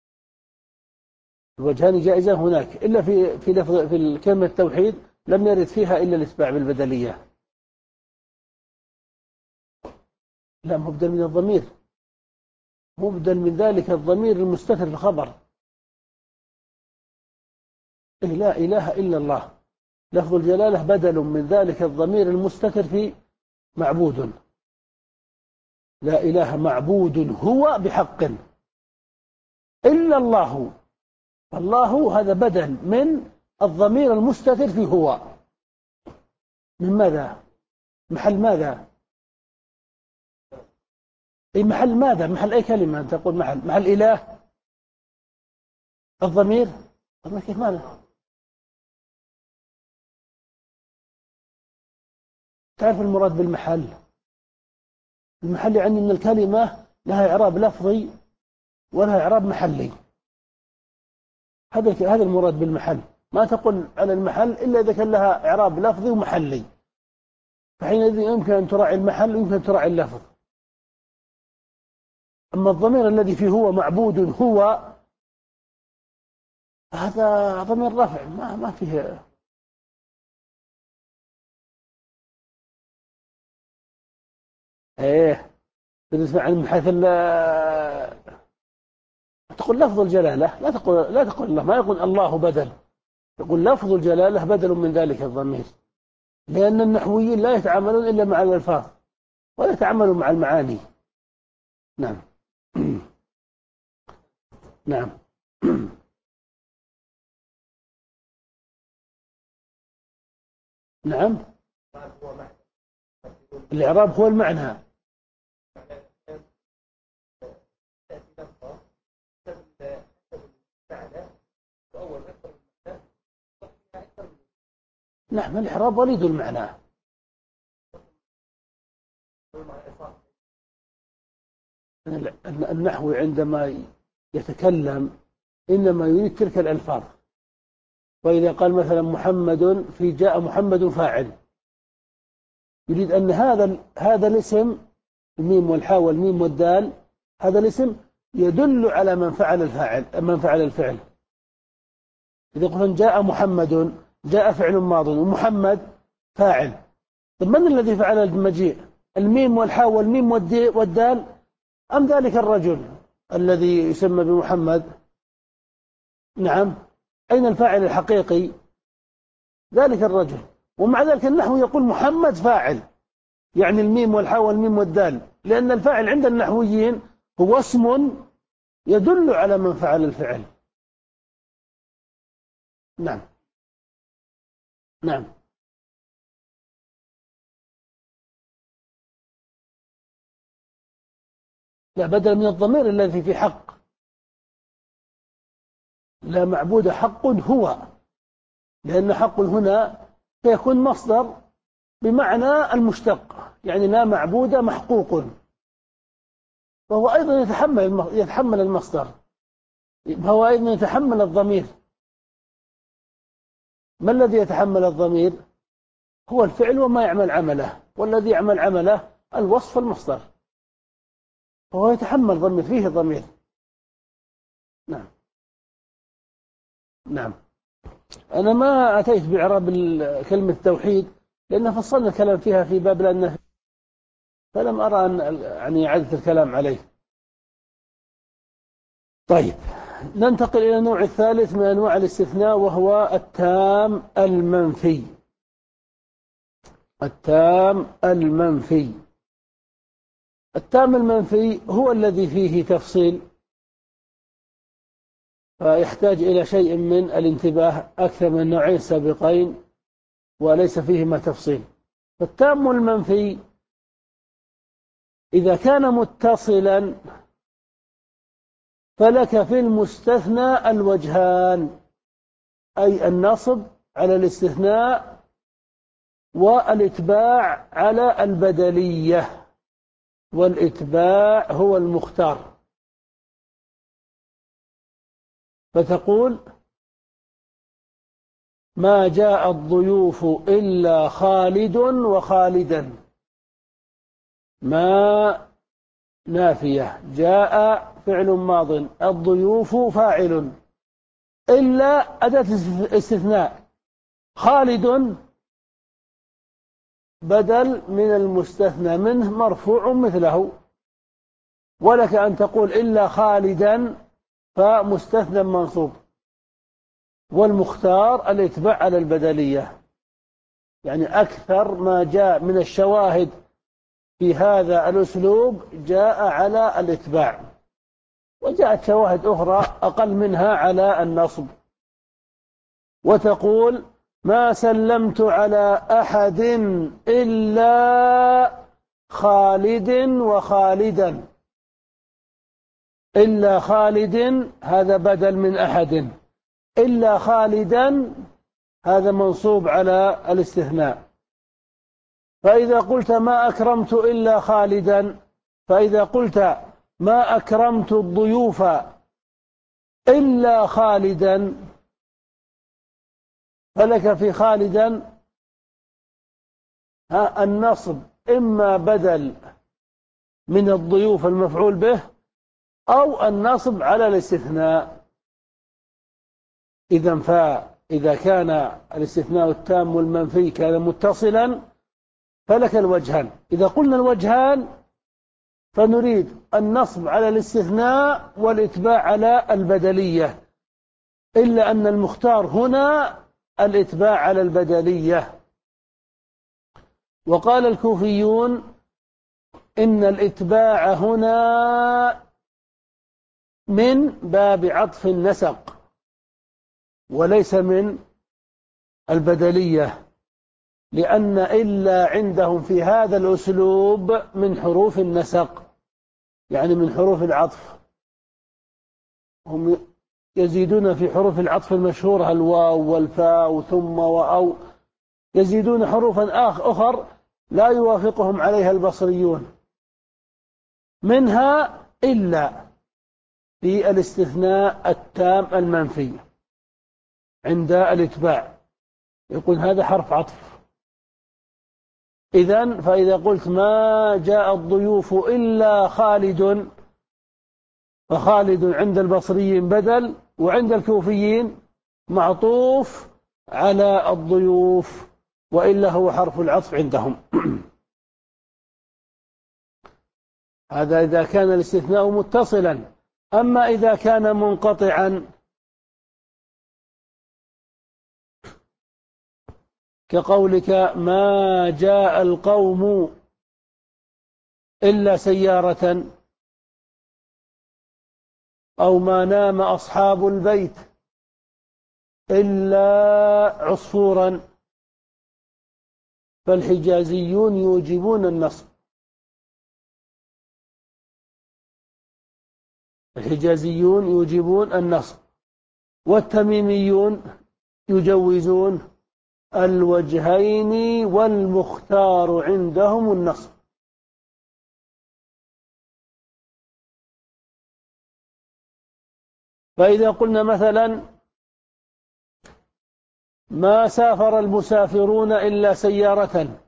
الوجهان جائزة هناك، إلا في في لفظ في الكلمة التوحيد لم يرد فيها إلا الإتباع بالبدلية. لا، مبدل من الضمير، مبدل من ذلك الضمير المستتر في الخبر. إيه لا إله إلا الله، لفظ الجلالة بدل من ذلك الضمير المستتر في معبود. لا إله معبود هو بحق إلا الله، الله هذا بدل من الضمير المستتر في هو. من ماذا؟ محل ماذا؟ أي محل ماذا؟ محل أي كلمة أنت تقول محل محل إله الضمير؟ طب كيف ماذا؟ تعرف المراد بالمحل؟ المحل يعني أن الكلمة لها إعراب لفظي ولها إعراب محلي، هذا هذا المراد بالمحل. ما تقول على المحل إلا إذا كان لها إعراب لفظي ومحلي، فحينئذ يمكن أن تراعي المحل ويمكن أن تراعي اللفظ. أما الضمير الذي فيه هو معبود هو، هذا ضمير رفع ما ما فيه. إيه، بالنسبة عن من حيث تقول لفظ الجلالة، لا تقول لا تقول الله، ما يقول الله بدل، يقول لفظ الجلالة بدل من ذلك الضمير، لأن النحويين لا يتعاملون إلا مع الألفاظ ولا يتعاملون مع المعاني. نعم. نعم. نعم. الإعراب هو المعنى. نعم، الإعراب وليد المعنى. النحوي عندما يتكلم إنما يريد تلك الألفاظ. وإذا قال مثلا محمد في جاء محمد فاعل، يريد أن هذا هذا الاسم، الميم والحاء والميم والدال، هذا الاسم يدل على من فعل الفاعل من فعل الفعل. إذا قلنا جاء محمد، جاء فعل ماض ومحمد فاعل، طيب من الذي فعل المجيء؟ الميم والحاء والميم والدال أم ذلك الرجل الذي يسمى بمحمد؟ نعم، أين الفاعل الحقيقي؟ ذلك الرجل. ومع ذلك النحو يقول محمد فاعل، يعني الميم والحاء والميم والدال، لأن الفاعل عند النحويين هو اسم يدل على من فعل الفعل. نعم. نعم. لا، بدل من الضمير الذي في حق. لا معبود حق هو، لأن حق هنا سيكون مصدر بمعنى المشتق، يعني لا معبود محقوق، وهو أيضا يتحمل يتحمل المصدر، فهو أيضا يتحمل الضمير. ما الذي يتحمل الضمير؟ هو الفعل وما يعمل عمله، والذي يعمل عمله الوصف المصدر، فهو يتحمل ضمير، فيه ضمير. نعم. نعم. أنا ما أتيت بإعراب كلمة التوحيد لأن فصلنا الكلام فيها في باب النفي، فلم أرى أن يعني إعادة الكلام عليه. طيب، ننتقل إلى النوع الثالث من أنواع الاستثناء، وهو التام المنفي. التام المنفي. التام المنفي هو الذي فيه تفصيل، فيحتاج إلى شيء من الانتباه أكثر من النوعين السابقين، وليس فيهما تفصيل. فالتام المنفي إذا كان متصلا فلك في المستثنى الوجهان، أي النصب على الاستثناء والإتباع على البدلية، والإتباع هو المختار. فتقول ما جاء الضيوف إلا خالد وخالدا. ما نافية، جاء فعل ماض، الضيوف فاعل، إلا أداة استثناء، خالد بدل من المستثنى منه مرفوع مثله. ولك أن تقول إلا خالدا فمستثنى منصوب، والمختار الاتباع على البدلية. يعني أكثر ما جاء من الشواهد في هذا الأسلوب جاء على الاتباع، وجاءت شواهد أخرى أقل منها على النصب. وتقول ما سلمت على أحد إلا خالد وخالدا. إلا خالد هذا بدل من أحد، إلا خالدا هذا منصوب على الاستثناء. فإذا قلت ما أكرمت إلا خالدا، فإذا قلت ما أكرمت الضيوف إلا خالدا، فلك في خالدا النصب إما بدل من الضيوف المفعول به أو النصب على الاستثناء. إذن فإذا كان الاستثناء التام والمنفي كان متصلا فلك الوجهان. إذا قلنا الوجهان فنريد النصب على الاستثناء والإتباع على البدلية، إلا أن المختار هنا الإتباع على البدلية. وقال الكوفيون إن الإتباع هنا من باب عطف النسق وليس من البدلية، لأن إلا عندهم في هذا الأسلوب من حروف النسق، يعني من حروف العطف. هم يزيدون في حروف العطف المشهورة الواو والفاء وثم وأو، يزيدون حروفا آخ أخر لا يوافقهم عليها البصريون، منها إلا في الاستثناء التام المنفي عند الإتباع، يقول هذا حرف عطف. إذن فإذا قلت ما جاء الضيوف إلا خالد، فخالد عند البصريين بدل، وعند الكوفيين معطوف على الضيوف، وإلا هو حرف العطف عندهم. هذا إذا كان الاستثناء متصلا. أما إذا كان منقطعا كقولك ما جاء القوم إلا سيارة، أو ما نام أصحاب البيت إلا عصفورا، فالحجازيون يوجبون النصب. الحجازيون يوجبون النصب، والتميميون يجوزون الوجهين، والمختار عندهم النصب. فإذا قلنا مثلا ما سافر المسافرون إلا سيارة،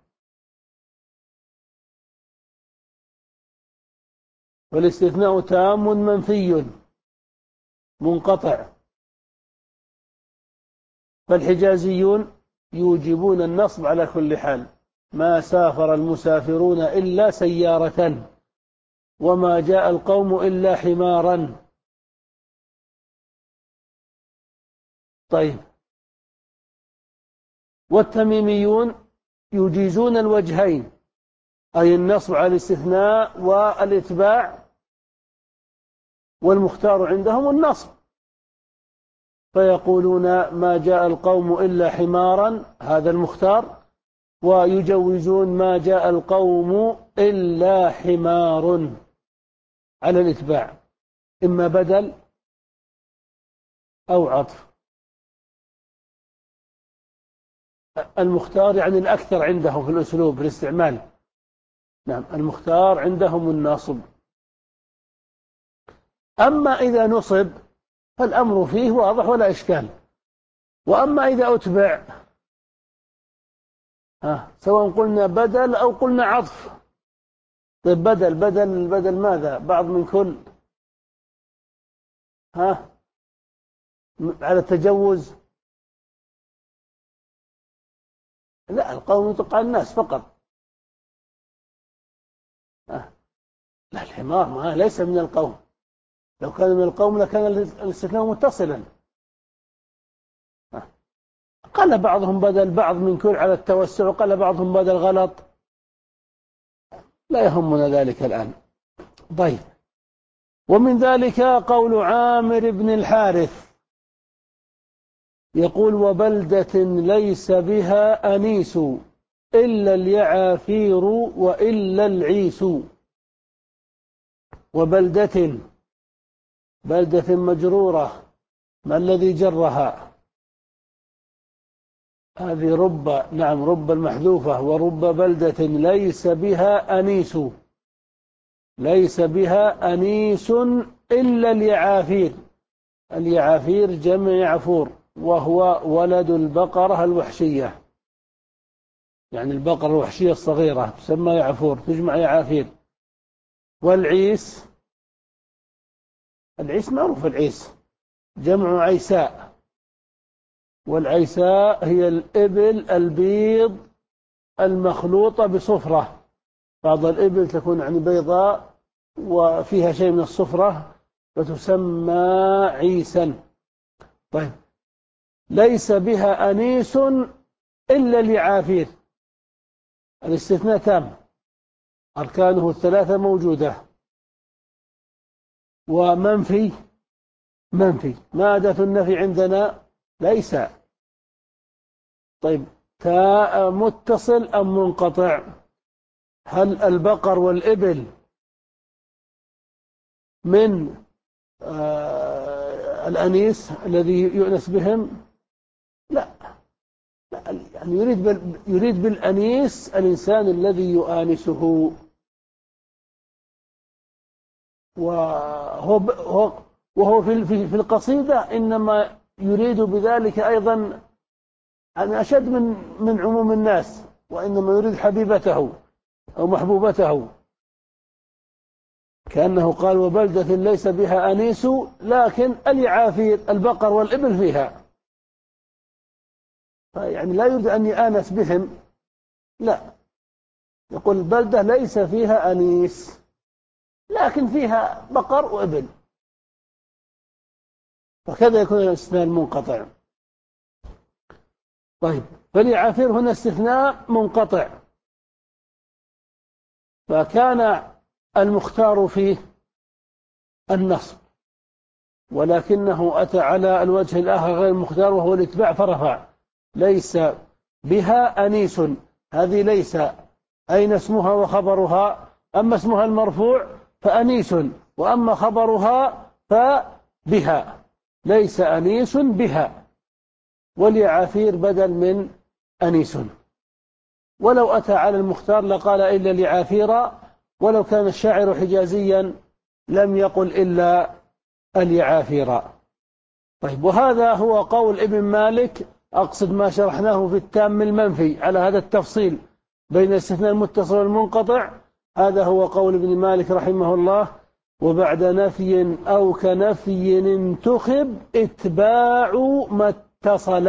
والاستثناء تام منفي منقطع، فالحجازيون يوجبون النصب على كل حال. ما سافر المسافرون إلا سيارة، وما جاء القوم إلا حمارا. طيب، والتميميون يجيزون الوجهين، أي النصب على الاستثناء والإتباع، والمختار عندهم النصب، فيقولون ما جاء القوم إلا حمارا، هذا المختار، ويجوزون ما جاء القوم إلا حمار على الإتباع، إما بدل أو عطف. المختار يعني الأكثر عندهم في الأسلوب في الاستعمال. نعم، المختار عندهم الناصب. أما إذا نصب فالأمر فيه واضح ولا إشكال. وأما إذا أتبع، ها سواء قلنا بدل أو قلنا عطف. طيب بدل بدل بدل ماذا؟ بعض من كل، ها على التجوز؟ لا، القوم يطلق على الناس فقط. ها. لا، الحمار ما ليس من القوم، لو كان من القوم لكان الاستثناء متصلا. ها. قال بعضهم بدل بعض من كل على التوسع، وقال بعضهم بدل غلط، لا يهمنا ذلك الآن. طيب، ومن ذلك قول عامر بن الحارث يقول وبلدة ليس بها أنيس إلا اليعافير وإلا العيس. وبلدة، بلدة مجرورة، ما الذي جرها؟ هذه رب، نعم رب المحذوفة، ورب بلدة ليس بها أنيس، ليس بها أنيس إلا اليعافير. اليعافير جمع يعفور، وهو ولد البقرة الوحشية، يعني البقرة الوحشية الصغيرة تسمى يعفور، تجمع يعافير. والعيس، العيس معروف، العيس جمع عيساء، والعيساء هي الإبل البيض المخلوطة بصفرة. بعض الإبل تكون يعني بيضاء وفيها شيء من الصفرة فتسمى عيسا. طيب، ليس بها أنيس إلا اليعافير. الاستثناء تام، أركانه الثلاثة موجودة. ومنفي، منفي ما أداة النفي عندنا ليس. طيب تاء متصل أم منقطع؟ هل البقر والإبل من آه الأنيس الذي يؤنس بهم؟ لا، لا، يعني يريد بال يريد بالأنيس الإنسان الذي يؤانسه. وهو وهو في في القصيدة إنما يريد بذلك أيضا يعني أشد من من عموم الناس، وإنما يريد حبيبته أو محبوبته، كأنه قال وبلدة ليس بها أنيس لكن اليعافير البقر والإبل فيها. يعني لا يريد أن يآنس بهم، لا، يقول بلدة ليس فيها أنيس لكن فيها بقر وإبل، فكذا يكون الاستثناء المنقطع. طيب فاليعافير هنا استثناء منقطع، فكان المختار فيه النصب، ولكنه أتى على الوجه الآخر غير المختار وهو الاتباع فرفع. ليس بها أنيس، هذه ليس أين اسمها وخبرها؟ أما اسمها المرفوع فأنيس، وأما خبرها فبها، ليس أنيس بها، واليعافير بدل من أنيس. ولو أتى على المختار لقال إلا اليعافير، ولو كان الشاعر حجازيا لم يقل إلا اليعافير. طيب وهذا هو قول ابن مالك، أقصد ما شرحناه في التام المنفي على هذا التفصيل بين الاستثناء المتصل والمنقطع. هذا هو قول ابن مالك رحمه الله. وبعد نفي أو كنفي انتخب اتباع ما اتصل،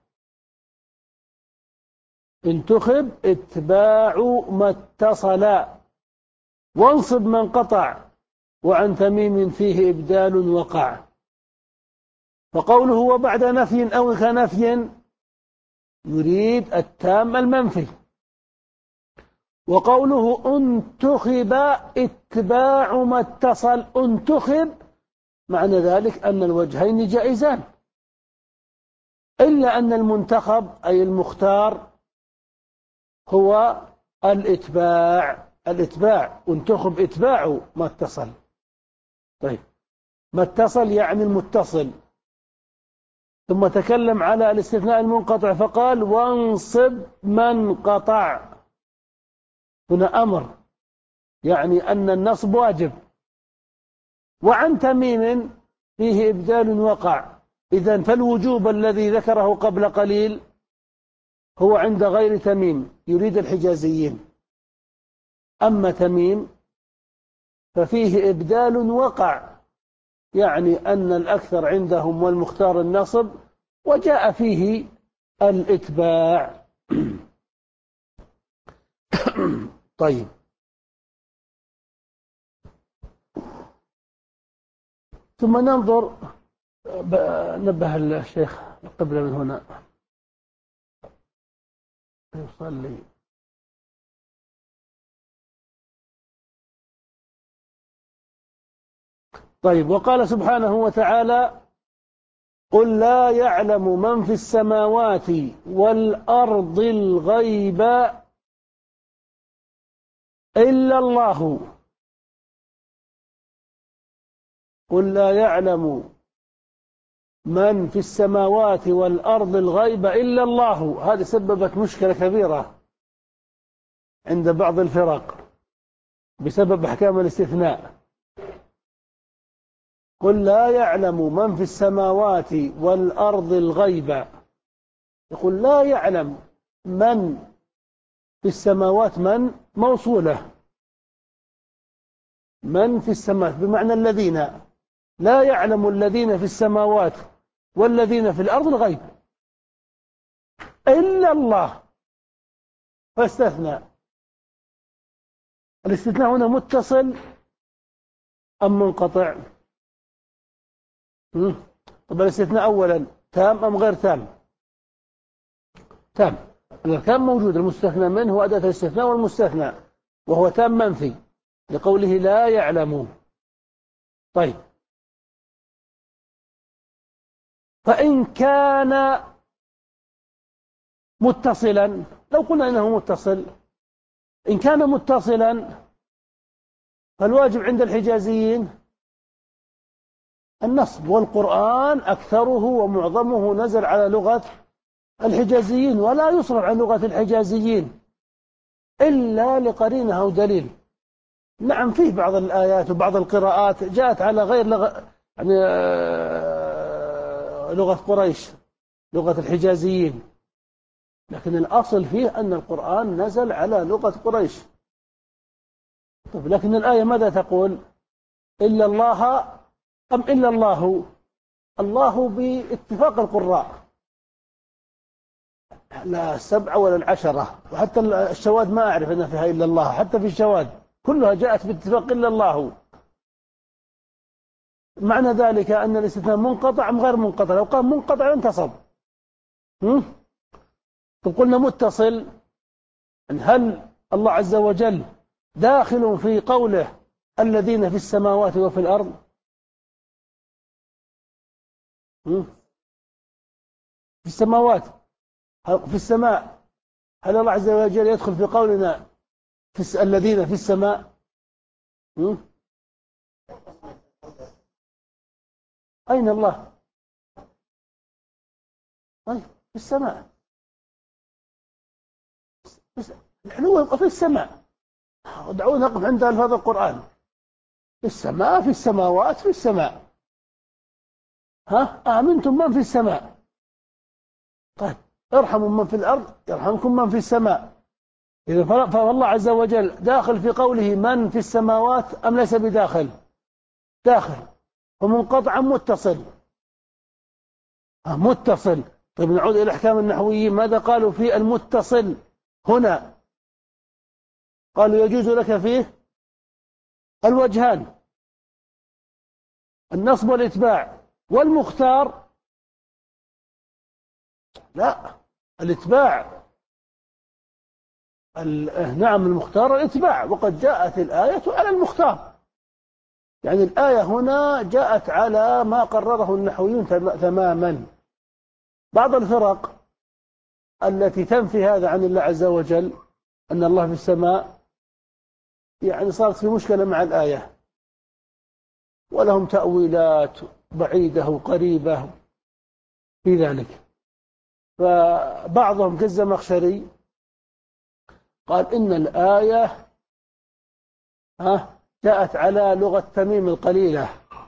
انتخب اتباع ما اتصل، وانصب من قطع، وعن تميم فيه إبدال وقع. فقوله وبعد نفي أو كنفي يريد التام المنفي، وقوله انتخب اتباع ما اتصل، انتخب معنى ذلك أن الوجهين جائزان، إلا أن المنتخب أي المختار هو الاتباع، الاتباع انتخب اتباع ما اتصل. طيب ما اتصل يعني المتصل، ثم تكلم على الاستثناء المنقطع فقال وانصب من قطع. هنا أمر يعني أن النصب واجب، وعن تميم فيه إبدال وقع. إذن فالوجوب الذي ذكره قبل قليل هو عند غير تميم، يريد الحجازيين. أما تميم ففيه إبدال وقع، يعني أن الأكثر عندهم والمختار النصب، وجاء فيه الإتباع. طيب ثم ننظر، نبه الشيخ القبلة من هنا يصلي. طيب وقال سبحانه وتعالى قل لا يعلم من في السماوات والأرض الغيب إلا الله. قل لا يعلم من في السماوات والأرض الغيب إلا الله. هذه سببت مشكلة كبيرة عند بعض الفرق بسبب أحكام الاستثناء. قل لا يعلم من في السماوات والأرض الغيب، يقول لا يعلم من في السماوات، من موصولة، من في السماوات بمعنى الذين، لا يعلم الذين في السماوات والذين في الأرض الغيب إلا الله، فاستثنى. الاستثناء هنا متصل أم منقطع؟ طب الاستثناء أولا تام أم غير تام؟ تام. الأركان موجود، المستثنى منه هو أداة الاستثناء والمستثنى، وهو تام منفي لقوله لا يعلمون. طيب، فإن كان متصلا، لو قلنا إنه متصل، إن كان متصلا فالواجب عند الحجازيين النصب، والقرآن أكثره ومعظمه نزل على لغة الحجازيين، ولا يصرف عن لغة الحجازيين إلا لقرينة أو دليل. نعم، فيه بعض الآيات وبعض القراءات جاءت على غير لغة، يعني لغة قريش، لغة الحجازيين، لكن الأصل فيه أن القرآن نزل على لغة قريش. طيب، لكن الآية ماذا تقول؟ إلا الله أم إلا الله؟ الله باتفاق القراء، لا السبعة ولا العشرة، وحتى الشواذ ما أعرف أن فيها إلا الله، حتى في الشواذ كلها جاءت باتفاق إلا الله. معنى ذلك أن الاستثناء منقطع أم غير منقطع؟ لو كان منقطع انتصب. قلنا متصل، هل الله عز وجل داخل في قوله الذين في السماوات وفي الأرض؟ في السماوات، في السماء، هل الله عز وجل يدخل في قولنا في الذين في السماء؟ أين الله؟ طيب، في السماء، العلو يبقى في السماء. دعونا نقف عند ألفاظ القرآن. في السماء، في السماوات، في السماء. ها، أأمنتم من في السماء؟ طيب، ارحموا من في الأرض يرحمكم من في السماء. إذا فالله عز وجل داخل في قوله من في السماوات أم ليس بداخل؟ داخل، ومنقطع متصل. متصل. طيب، نعود إلى أحكام النحويين، ماذا قالوا في المتصل هنا؟ قالوا يجوز لك فيه الوجهان، النصب والإتباع، والمختار لا، الإتباع. نعم، المختار الإتباع، وقد جاءت الآية على المختار، يعني الآية هنا جاءت على ما قرره النحويون تماما. بعض الفرق التي تنفي هذا عن الله عز وجل، أن الله في السماء، يعني صارت في مشكلة مع الآية، ولهم تأويلات بعيدة وقريبة في ذلك. فبعضهم كالزمخشري قال إن الآية ها جاءت على لغة تميم القليلة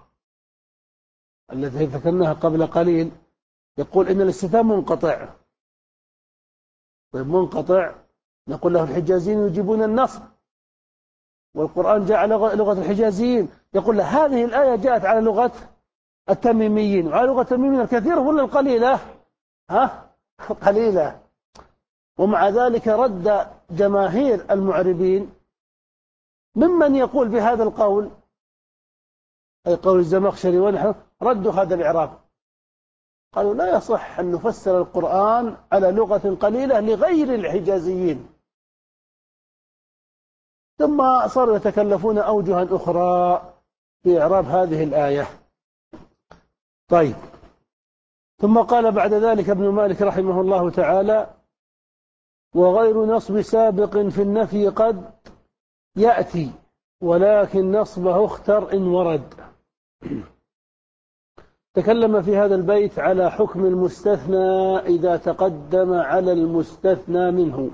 التي ذكرناها قبل قليل، يقول إن الاستثناء منقطع. طيب، منقطع، نقول له الحجازيين يجيبون النصب، والقرآن جاء على لغة الحجازيين، يقول له هذه الآية جاءت على لغة التميميين، وعلى لغة التميميين الكثيرة ولا القليلة؟ ها، قليلة. ومع ذلك رد جماهير المعربين ممن يقول بهذا القول، أي قول الزمخشري ونحن، ردوا هذا الإعراب، قالوا لا يصح أن نفسر القرآن على لغة قليلة لغير الحجازيين. ثم صاروا يتكلفون أوجها أخرى في إعراب هذه الآية. طيب، ثم قال بعد ذلك ابن مالك رحمه الله تعالى: وغير نصب سابق في النفي قد يأتي، ولكن نصبه اختر إن ورد. تكلم في هذا البيت على حكم المستثنى إذا تقدم على المستثنى منه،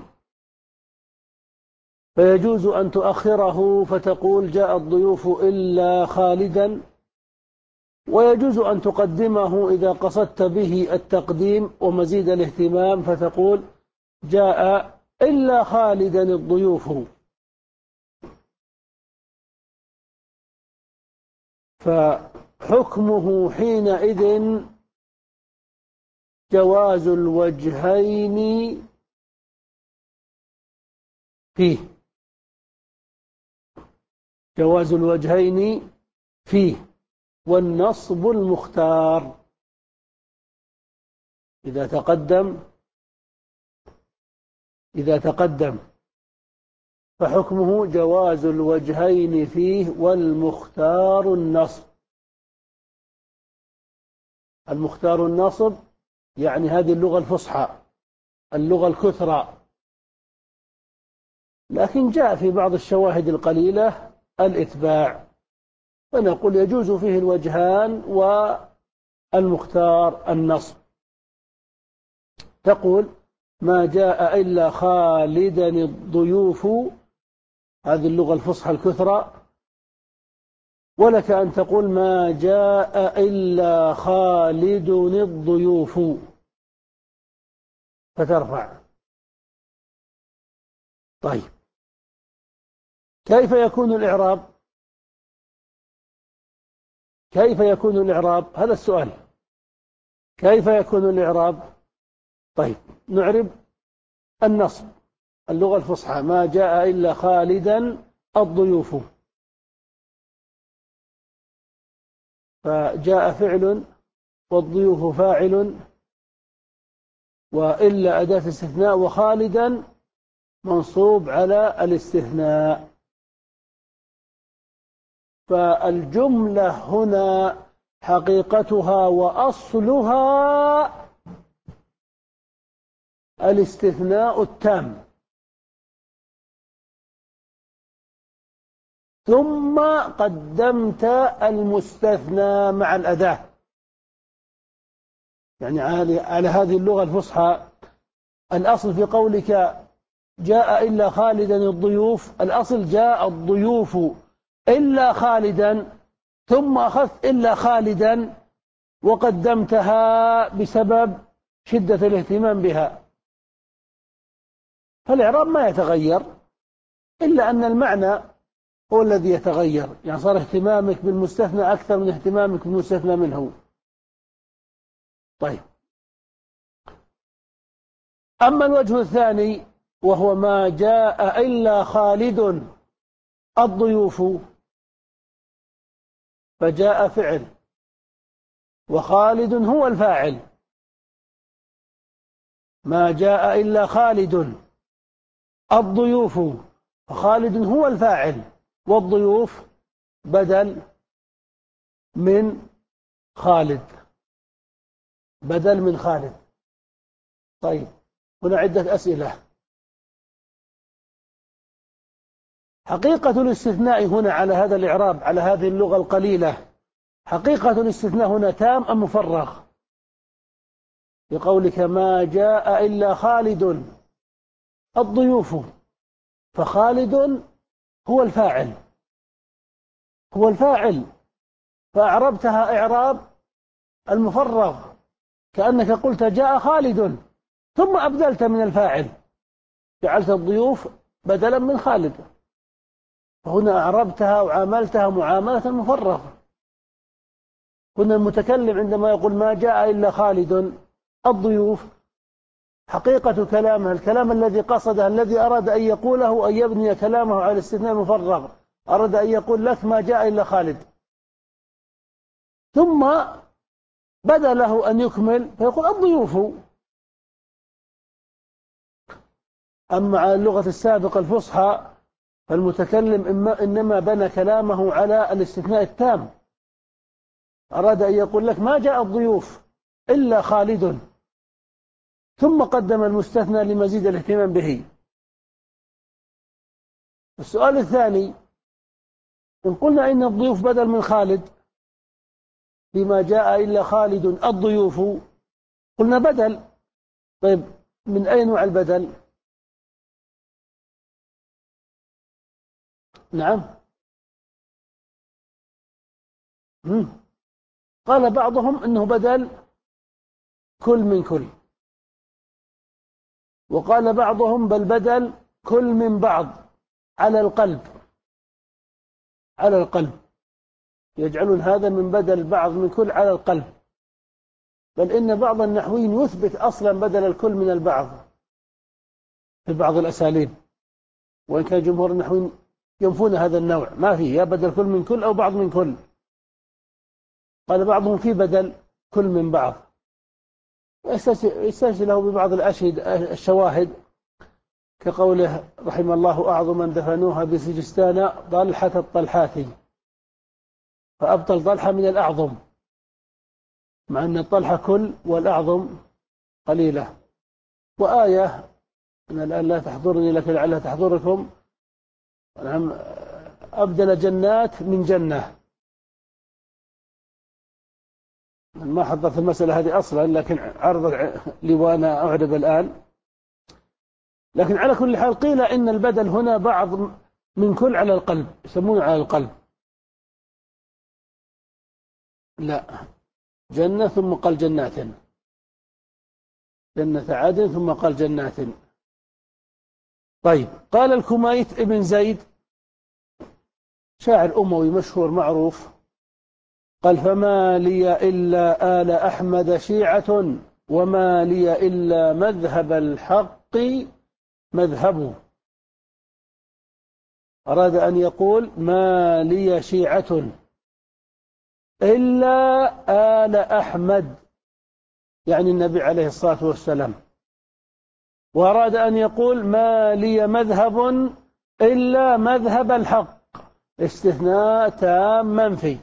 فيجوز أن تؤخره فتقول جاء الضيوف إلا خالدا، ويجوز أن تقدمه إذا قصدت به التقديم ومزيد الاهتمام فتقول جاء إلا خالدا الضيوف. فحكمه حينئذ جواز الوجهين فيه، جواز الوجهين فيه والنصب المختار إذا تقدم إذا تقدم، فحكمه جواز الوجهين فيه، والمختار النصب. المختار النصب يعني هذه اللغة الفصحى، اللغة الكثرى. لكن جاء في بعض الشواهد القليلة الإتباع، فنقول يجوز فيه الوجهان والمختار النصب. تقول ما جاء إلا خالدا الضيوف، هذه اللغة الفصحى الكثرى. ولك أن تقول ما جاء إلا خالد الضيوف، فترفع. طيب كيف يكون الإعراب؟ كيف يكون الإعراب؟ هذا السؤال، كيف يكون الإعراب؟ طيب نعرب النصب، اللغة الفصحى ما جاء إلا خالدا الضيوف، فجاء فعل والضيوف فاعل، وإلا أداة استثناء، وخالدا منصوب على الاستثناء. فالجملة هنا حقيقتها وأصلها الاستثناء التام، ثم قدمت المستثنى مع الأداة. يعني على هذه اللغة الفصحى الأصل في قولك جاء إلا خالدا الضيوف، الأصل جاء الضيوف إلا خالدا، ثم أخذت إلا خالدا وقدمتها بسبب شدة الاهتمام بها، فالإعراب ما يتغير، إلا أن المعنى هو الذي يتغير. يعني صار اهتمامك بالمستثنى أكثر من اهتمامك بالمستثنى منه. طيب أما الوجه الثاني وهو ما جاء إلا خالد الضيوف، فجاء فعل وخالد هو الفاعل. ما جاء إلا خالد الضيوف، فخالد هو الفاعل، والضيوف بدل من خالد، بدل من خالد. طيب هنا عدة أسئلة. حقيقة الاستثناء هنا على هذا الإعراب، على هذه اللغة القليلة، حقيقة الاستثناء هنا تام أم مفرغ؟ بقولك ما جاء إلا خالد الضيوف، فخالد هو الفاعل، هو الفاعل، فأعربتها إعراب المفرغ، كأنك قلت جاء خالد ثم أبدلت من الفاعل، جعلت الضيوف بدلا من خالد، فهنا أعربتها وعاملتها معاملة المفرغ. هنا المتكلم عندما يقول ما جاء إلا خالد الضيوف، حقيقة كلامه الكلام الذي قصده، الذي أراد أن يقوله، أن يبني كلامه على الاستثناء المفرغ، أراد أن يقول لك ما جاء إلا خالد، ثم بدا له أن يكمل فيقول الضيوف. أما على اللغة السابقة الفصحى فالمتكلم إنما بنى كلامه على الاستثناء التام، أراد أن يقول لك ما جاء الضيوف إلا خالد، ثم قدم المستثنى لمزيد الاهتمام به. السؤال الثاني، إن قلنا إن الضيوف بدل من خالد بما جاء إلا خالد الضيوف، قلنا بدل. طيب من أي نوع البدل؟ نعم. مم. قال بعضهم إنه بدل كل من كل، وقال بعضهم بل بدل كل من بعض على القلب، على القلب، يجعلون هذا من بدل بعض من كل على القلب. بل إن بعض النحويين يثبت أصلا بدل الكل من البعض في بعض الأساليب، وإن كان جمهور النحويين ينفون هذا النوع، ما فيه يا بدل كل من كل أو بعض من كل. قال بعضهم في بدل كل من بعض، يستشهد له ببعض الأشهد الشواهد كقوله رحم الله أعظم من دفنوها بسجستان طلحة الطلحات، فأبطل طلحة من الأعظم، مع أن الطلحة كل والأعظم قليلة. وآية أنا الآن لا تحضرني لكن لعلها تحضركم، نعم، أبدل جنات من جنة. ما حضرت المسألة هذه أصلا، لكن عرضت لي وأنا أعرب الآن. لكن على كل حال قيل إن البدل هنا بعض من كل على القلب، يسمونه على القلب. لا، جنة ثم قال جنات، جنة عدن ثم قال جنات. طيب، قال الكميت ابن زيد شاعر أموي مشهور معروف، قال فما لي إلا آل أحمد شيعة وما لي إلا مذهب الحق مذهب. أراد أن يقول ما لي شيعة إلا آل أحمد، يعني النبي عليه الصلاة والسلام. وأراد أن يقول ما لي مذهب إلا مذهب الحق، استثناء تام منفي،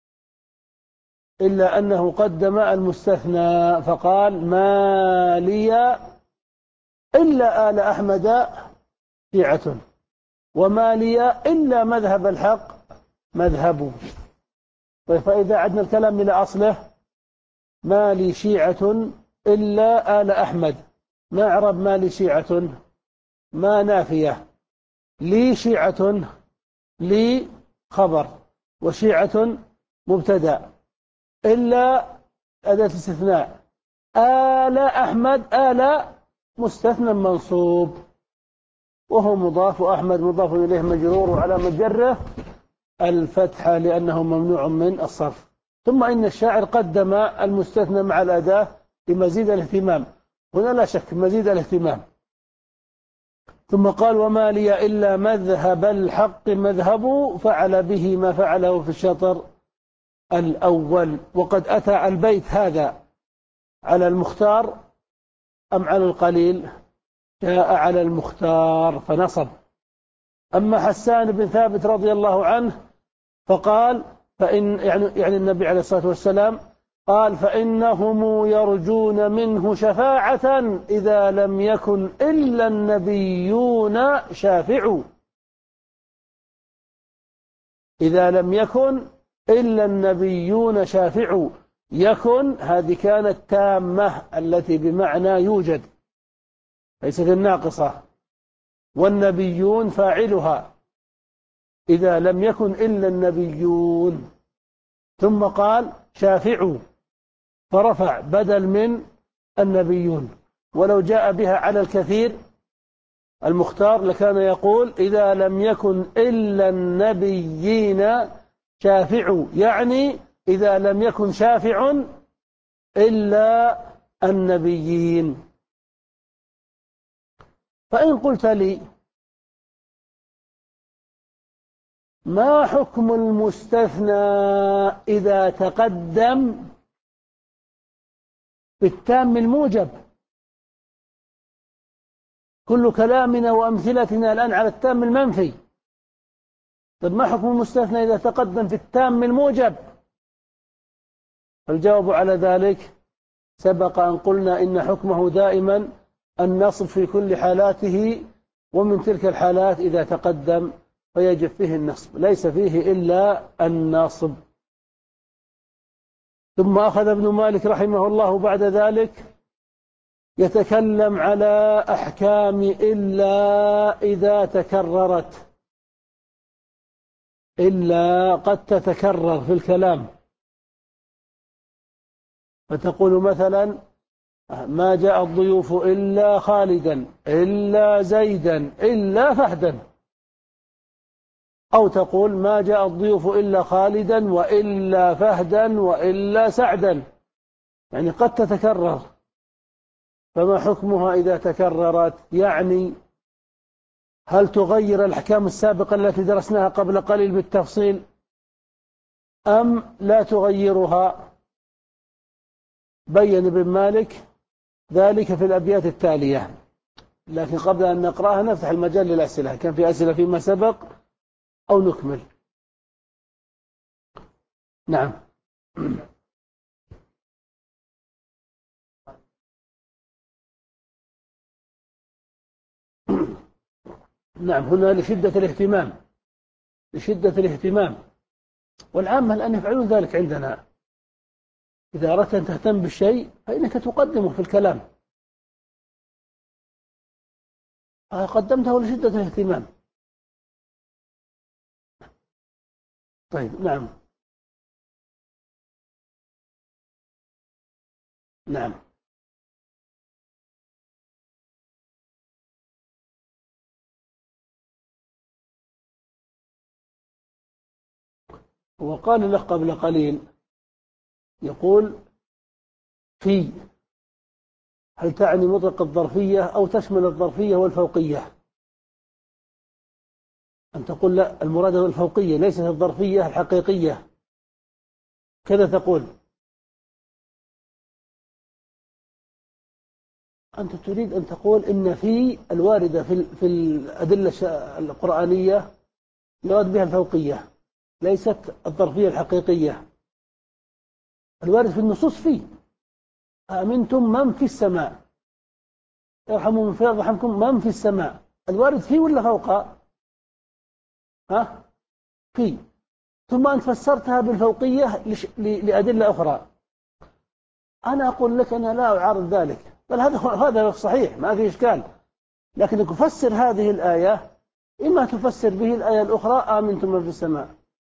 إلا أنه قدم المستثنى فقال ما لي إلا آل أحمد شيعة وما لي إلا مذهب الحق مذهب. طيب، فإذا عدنا الكلام إلى أصله، ما لي شيعة إلا آل أحمد، ما أعرب ما لي شيعة؟ ما نافية، لي شيعة، لي خبر وشيعة مبتدأ، إلا أداة استثناء، آل أحمد، آل مستثنى منصوب وهو مضاف، وأحمد مضاف إليه مجرور، وعلى مجره الفتحة لأنه ممنوع من الصرف. ثم إن الشاعر قدم المستثنى مع الأداة لمزيد الاهتمام، هنا لا شك مزيد الاهتمام. ثم قال وما لي إلا مذهب الحق مذهب، فعل به ما فعله في الشطر الأول. وقد أتى البيت هذا على المختار أم على القليل؟ جاء على المختار فنصب. أما حسان بن ثابت رضي الله عنه فقال فإن يعني, يعني النبي عليه الصلاة والسلام قال فإنهم يرجون منه شفاعة إذا لم يكن إلا النبيون شافعوا، إذا لم يكن إلا النبيون شافعوا. يكن هذه كانت تامة التي بمعنى يوجد، ليست الناقصة، والنبيون فاعلها إذا لم يكن إلا النبيون. ثم قال شافعوا فرفع بدل من النبيون، ولو جاء بها على الكثير المختار لكان يقول إذا لم يكن إلا النبيين شافعوا، يعني إذا لم يكن شافع إلا النبيين. فإن قلت لي ما حكم المستثنى إذا تقدم بالتام الموجب؟ كل كلامنا وأمثلتنا الآن على التام المنفي. طيب، ما حكم المستثنى إذا تقدم في التام الموجب؟ الجواب على ذلك سبق أن قلنا إن حكمه دائما النصب في كل حالاته، ومن تلك الحالات إذا تقدم فيجب فيه النصب، ليس فيه إلا النصب. ثم أخذ ابن مالك رحمه الله بعد ذلك يتكلم على أحكام إلا إذا تكررت. إلا قد تتكرر في الكلام، فتقول مثلا ما جاء الضيوف إلا خالدا إلا زيدا إلا فهدا، أو تقول ما جاء الضيوف إلا خالدا وإلا فهدا وإلا سعدا، يعني قد تتكرر. فما حكمها إذا تكررت؟ يعني هل تغير الأحكام السابقة التي درسناها قبل قليل بالتفصيل أم لا تغيرها؟ بين ابن مالك ذلك في الأبيات التالية. لكن قبل أن نقرأها نفتح المجال للأسئلة. كان في أسئلة فيما سبق أو نكمل؟ نعم. نعم، هنا لشدة الاهتمام، لشدة الاهتمام، والعامة الآن يفعلون ذلك عندنا. إذا أردت أن تهتم بالشيء فإنك تقدمه في الكلام، قدمته لشدة الاهتمام. طيب. نعم. نعم. وقال له قبل قليل، يقول في، هل تعني مطلق الظرفية أو تشمل الظرفية والفوقية؟ أن تقول لا، المراد الفوقية ليست الظرفية الحقيقية، كذا تقول. أنت تريد أن تقول إن في الواردة في في الأدلة القرآنية يراد بها الفوقية ليست الظرفية الحقيقية. الوارد في النصوص فيه أأمنتم من في السماء يرحموا من في الأرض يرحمكم من في السماء، الوارد فيه ولا فوق؟ ها؟ فيه. ثم أنت فسرتها بالفوقية لأدلة أخرى. أنا أقول لك أنا لا أعارض ذلك، بل هذا هذا صحيح، ما في إشكال. لكنك تفسر هذه الآية، إما تفسر به الآية الأخرى آمنتم من في السماء.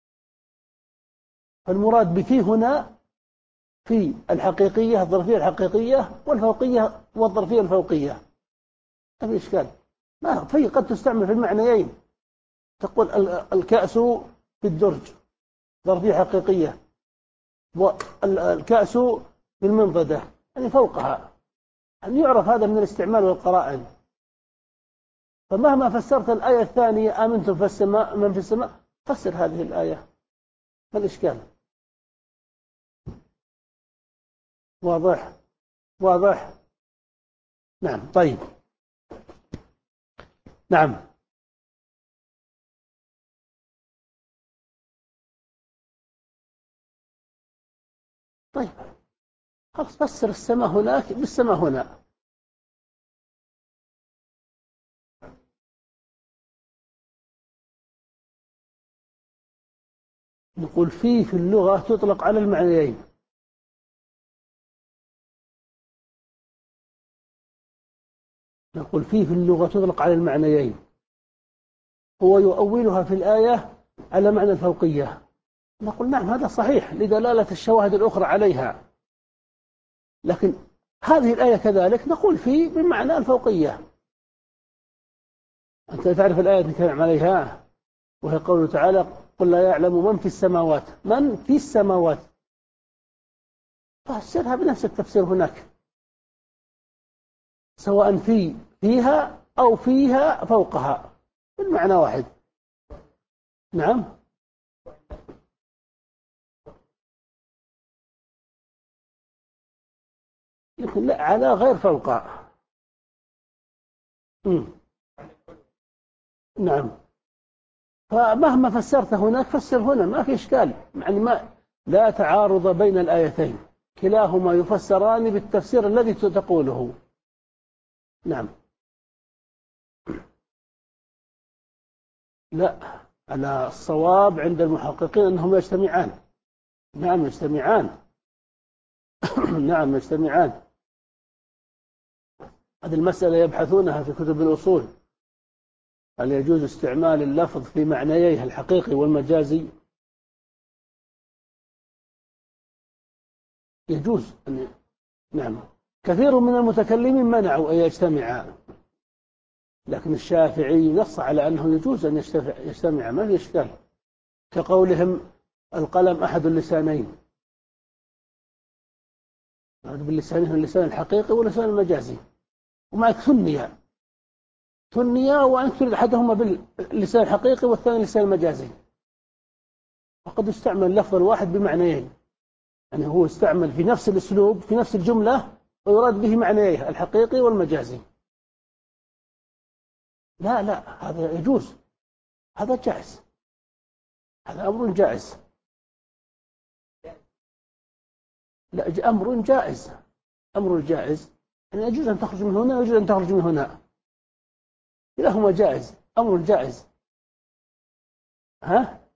فالمراد بفيه هنا في الحقيقية، الظرفية الحقيقية، والفوقية والظرفية الفوقية، ما في إشكال. ما في، قد تستعمل في المعنيين. تقول الكأس في الدرج ظرفية حقيقية، والكأس في المنضدة يعني فوقها، أن يعرف هذا من الاستعمال والقرائن. فمهما فسرت الآية الثانية آمنتم في السماء من في السماء، فسر هذه الآية، ما الإشكال؟ واضح؟ واضح. نعم. طيب. نعم. طيب خلاص، فسر السماء هناك بالسماء هنا. نقول فيه في اللغة تطلق على المعنيين. نقول فيه في اللغة تطلق على المعنيين. هو يؤولها في الآية على معنى الفوقية. نقول نعم، هذا صحيح لدلالة الشواهد الأخرى عليها. لكن هذه الآية كذلك نقول فيه بمعنى الفوقية. أنت تعرف الآية نتكلم عليها، وهي قوله تعالى قل لا يعلم من في السماوات، من في السماوات، فسرها بنفس التفسير هناك، سواء في فيها أو فيها فوقها، بالمعنى واحد. نعم. يمكن لا، على غير فوق. مم. نعم. فمهما فسرت هناك فسر هنا، ما في إشكال، يعني ما لا تعارض بين الآيتين، كلاهما يفسران بالتفسير الذي تقوله. نعم. لا، على الصواب عند المحققين أنهم يجتمعان. نعم يجتمعان. نعم يجتمعان. هذه المسألة يبحثونها في كتب الأصول، هل يجوز استعمال اللفظ في معنييه الحقيقي والمجازي؟ يجوز أن. نعم. كثير من المتكلمين منعوا أن يجتمعا، لكن الشافعي نص على أنه يجوز أن يجتمع، ما في إشكال، كقولهم القلم أحد اللسانين. هذا باللسانين، اللسان الحقيقي واللسان المجازي، ومعك ثنية ثنية وأنك تريد أحدهما باللسان الحقيقي والثاني اللسان المجازي، وقد يستعمل لفظ الواحد بمعنيين، يعني هو استعمل في نفس الأسلوب في نفس الجملة ويراد به معنيه الحقيقي والمجازي. لا لا، هذا يجوز، هذا جائز، هذا أمر جائز. لا، أمر جائز، أمر جائز، يعني يجوز أن تخرج من هنا ويجوز أن تخرج من هنا، كلاهما جائز، أمر جائز. ها؟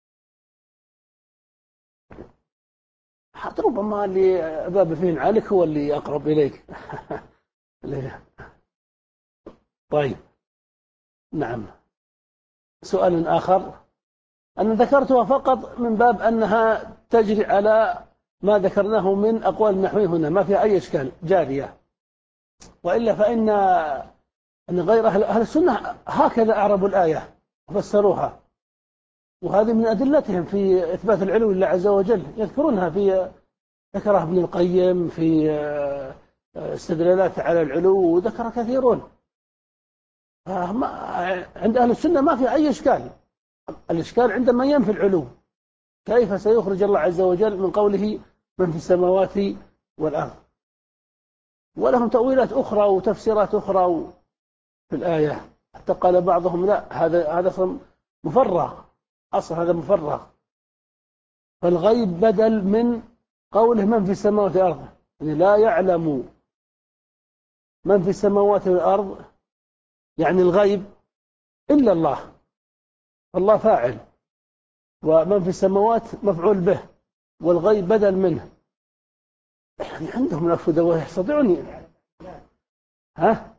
حتى ربما اللي باب فيه عليك هو اللي أقرب إليك. طيب، نعم. سؤال آخر، أنا ذكرتها فقط من باب أنها تجري على ما ذكرناه من أقوال النحويين هنا، ما فيها أي إشكال، جارية. وإلا فإن أن غير أهل, أهل السنة هكذا أعربوا الآية وفسروها، وهذه من أدلتهم في إثبات العلو لله عز وجل، يذكرونها في ذكرها ابن القيم في استدلالات على العلو، وذكر كثيرون. عند أهل السنة ما في أي إشكال، الإشكال عندما ينفي العلو، كيف سيخرج الله عز وجل من قوله من في السماوات والأرض؟ ولهم تأويلات أخرى وتفسيرات أخرى في الآية، حتى قال بعضهم لا، هذا هذا مفرغ، أصل هذا مفرغ، فالغيب بدل من قوله من في السماوات والأرض، يعني لا يعلم من في السماوات والأرض، يعني الغيب إلا الله، الله فاعل، ومن في السماوات مفعول به، والغيب بدل منه. يعني عندهم نفذ ويستطيعون. ها؟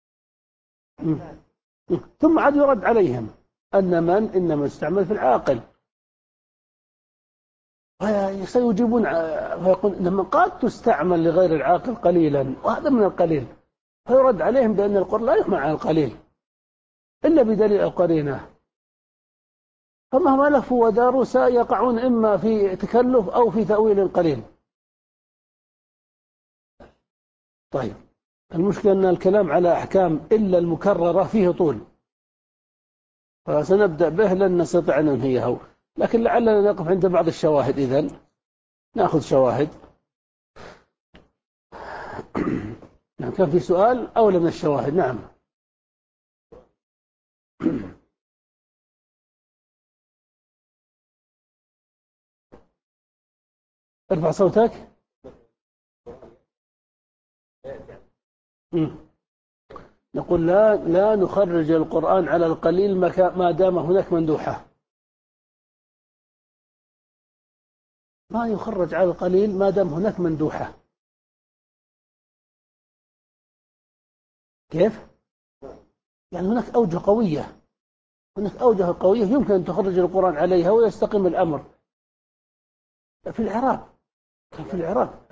ثم عاد يرد عليهم أن من إنما استعمل في العاقل، سيجيبون فيقول إنما قد تستعمل لغير العاقل قليلا، وهذا من القليل، فيرد عليهم بأن القرآن لا يحمل على القليل إلا بدليل أو قرينة، فمهما لفوا وداروا سيقعون إما في تكلف أو في تأويل قليل. طيب، المشكلة أن الكلام على أحكام إلا المكررة فيه طول، فسنبدأ به لن نستطيع أن ننهيه، لكن لعلنا نقف عند بعض الشواهد. إذن نأخذ شواهد. نعم، كان في سؤال أولى من الشواهد. نعم. ارفع صوتك. نقول لا لا نخرج القرآن على القليل ما دام هناك مندوحة، ما يخرج على القليل ما دام هناك مندوحة. كيف؟ يعني هناك أوجه قوية، هناك أوجه قوية يمكن أن تخرج القرآن عليها ويستقيم الأمر. في العراق، كان في العراق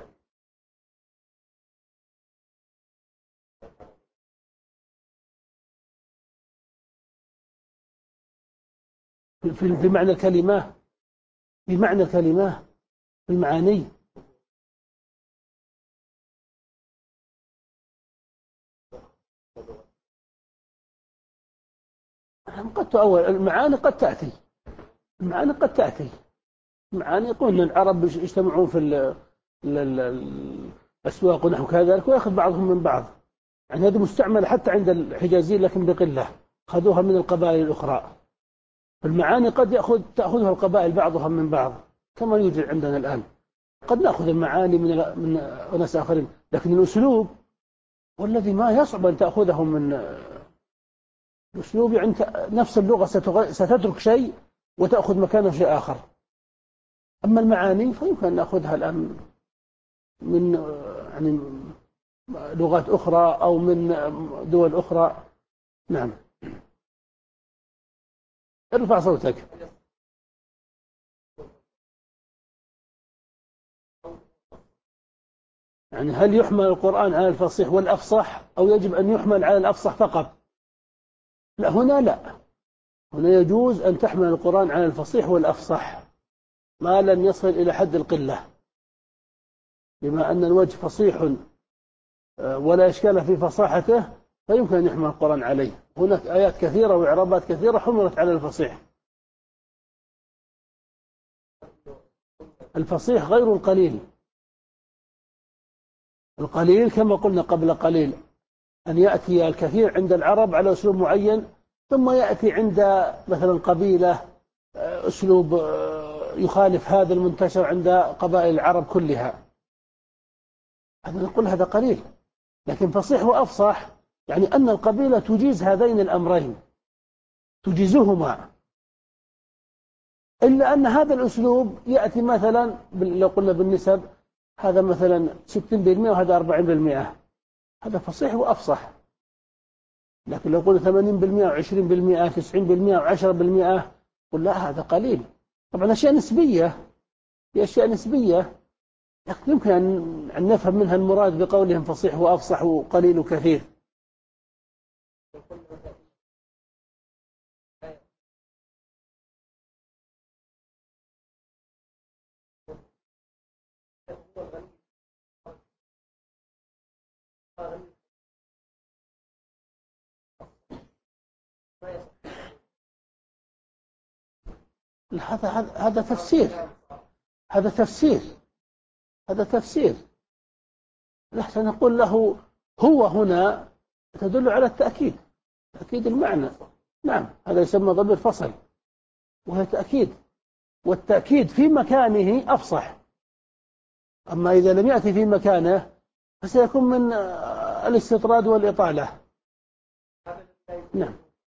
في, في معنى الكلمة، في معنى الكلمة، في المعاني. قد تؤول المعاني، قد تأتي المعاني، قد تأتي المعاني. يقولون العرب يجتمعون في ال ال الأسواق ونحو كذلك ويأخذ بعضهم من بعض، يعني هذه مستعملة حتى عند الحجازيين لكن بقلة، أخذوها من القبائل الأخرى. المعاني قد يأخذ تأخذها القبائل بعضها من بعض كما يوجد عندنا الآن، قد نأخذ المعاني من من أناس آخرين، لكن الأسلوب والذي ما يصعب أن تأخذه من الأسلوب، يعني نفس اللغة ستترك شيء وتأخذ مكانه شيء آخر. أما المعاني فيمكن أن نأخذها الآن من يعني لغات أخرى أو من دول أخرى. نعم. ارفع صوتك. يعني هل يحمل القرآن على الفصيح والأفصح أو يجب أن يحمل على الأفصح فقط؟ لا، هنا لا، هنا يجوز أن تحمل القرآن على الفصيح والأفصح ما لم يصل إلى حد القلة، بما أن الوجه فصيح ولا إشكال في فصاحته فيمكن أن يحمل القرآن عليه. هناك آيات كثيرة وإعرابات كثيرة حملت على الفصيح. الفصيح غير القليل، القليل كما قلنا قبل قليل أن يأتي الكثير عند العرب على أسلوب معين، ثم يأتي عند مثلا قبيلة أسلوب يخالف هذا المنتشر عند قبائل العرب كلها. هذا نقول هذا قليل. لكن فصيح وأفصح يعني أن القبيلة تجيز هذين الأمرين، تجيزهما، إلا أن هذا الأسلوب يأتي مثلا لو قلنا بالنسب، هذا مثلا ستين بالمئة وهذا أربعين بالمئة، هذا فصيح وأفصح. لكن لو قلنا ثمانين بالمئة وعشرين بالمئة تسعين بالمئة وعشرة بالمئة، قل لا هذا قليل. طبعا أشياء نسبية، هي أشياء نسبية، لكن يمكن أن نفهم منها المراد بقولهم فصيح وأفصح وقليل وكثير. هذا هذا تفسير، هذا تفسير، هذا تفسير. لحسن نقول له هو هنا تدل على التأكيد، تأكيد المعنى. نعم، هذا يسمى ضمير فصل، وهي تأكيد، والتأكيد في مكانه أفصح. أما إذا لم يأتي في مكانه فسيكون من الاستطراد والإطالة. نعم.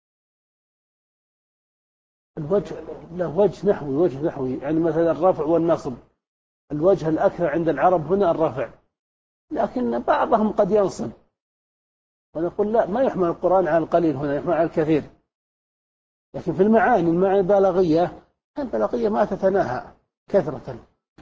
الوجه له وجه نحوي، وجه نحوي، يعني مثلا الرفع والنصب، الوجه الأكثر عند العرب هنا الرفع، لكن بعضهم قد ينصب، ونقول لا، ما يحمل القرآن على القليل هنا، يحمل على الكثير. لكن في المعاني، المعاني البلاغية، البلاغية ما تتناهى كثرة،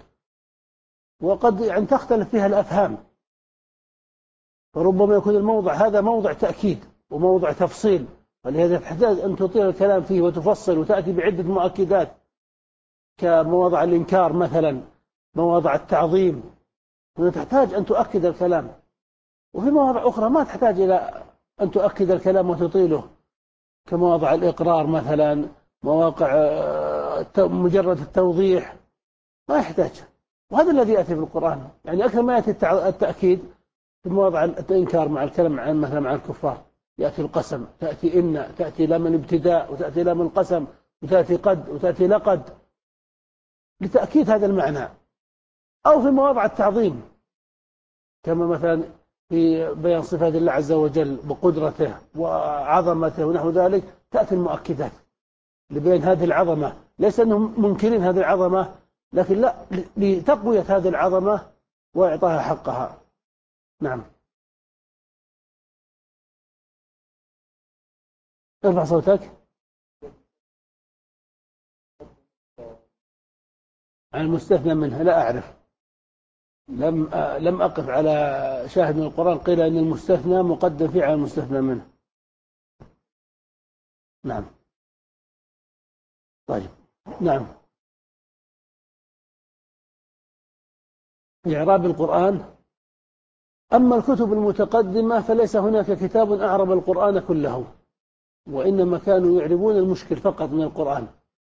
وقد يعني تختلف فيها الأفهام، فربما يكون الموضع هذا موضع تأكيد وموضع تفصيل، ولهذا تحتاج أن تطيل الكلام فيه وتفصل وتأتي بعدة مؤكدات كمواضع الإنكار مثلا، مواضع التعظيم، هنا تحتاج أن تؤكد الكلام. وفي مواضع أخرى ما تحتاج إلى أن تؤكد الكلام وتطيله، كمواضع الإقرار مثلا، مواقع مجرد التوضيح ما يحتاج. وهذا الذي يأتي في القرآن، يعني أكثر ما يأتي التأكيد في مواضع الإنكار مع الكلام عن مثلا مع الكفار، يأتي القسم، تأتي إن، تأتي لام الابتداء، وتأتي لام القسم، وتأتي قد، وتأتي لقد، لتأكيد هذا المعنى. أو في مواضع التعظيم، كما مثلا في بيان صفات الله عز وجل وقدرته وعظمته ونحو ذلك، تأتي المؤكدات لبيان هذه العظمة، ليس أنهم منكرين هذه العظمة، لكن لا، لتقوية هذه العظمة وإعطاها حقها. نعم. ارفع صوتك. عن المستثنى منها لا أعرف، لم لم أقف على شاهد من القرآن قيل أن المستثنى مقدم فيه على المستثنى منه. نعم. طيب. نعم. في إعراب القرآن، أما الكتب المتقدمة فليس هناك كتاب أعرب القرآن كله، وإنما كانوا يعربون المشكل فقط من القرآن.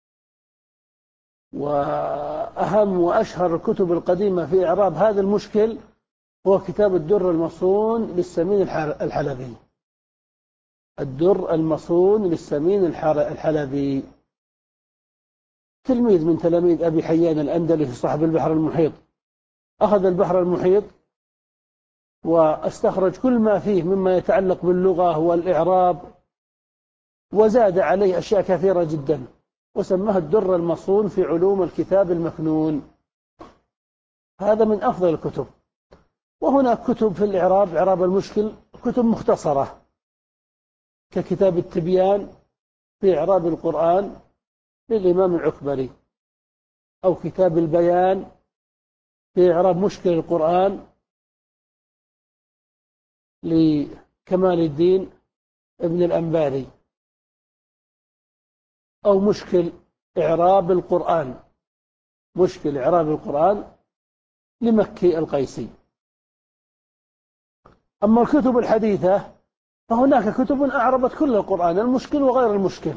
وأهم وأشهر الكتب القديمة في إعراب هذا المشكل هو كتاب الدر المصون للسمين الحلبي. الدر المصون للسمين الحلبي، تلميذ من تلاميذ أبي حيان الأندلسي صاحب البحر المحيط، أخذ البحر المحيط واستخرج كل ما فيه مما يتعلق باللغة والإعراب، وزاد عليه أشياء كثيرة جدا، وسماه الدر المصون في علوم الكتاب المكنون. هذا من أفضل الكتب. وهناك كتب في الإعراب، إعراب المشكل، كتب مختصرة ككتاب التبيان في إعراب القرآن للإمام العكبري، أو كتاب البيان في إعراب مشكل القرآن لكمال الدين ابن الأنباري، أو مشكل إعراب القرآن، مشكل إعراب القرآن لمكي القيسي. أما الكتب الحديثة فهناك كتب أعربت كل القرآن، المشكل وغير المشكل،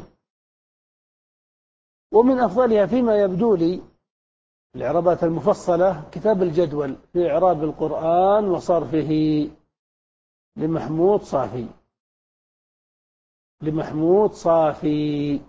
ومن أفضلها فيما يبدو لي الإعرابات المفصلة كتاب الجدول في إعراب القرآن وصرفه لمحمود صافي. لمحمود صافي.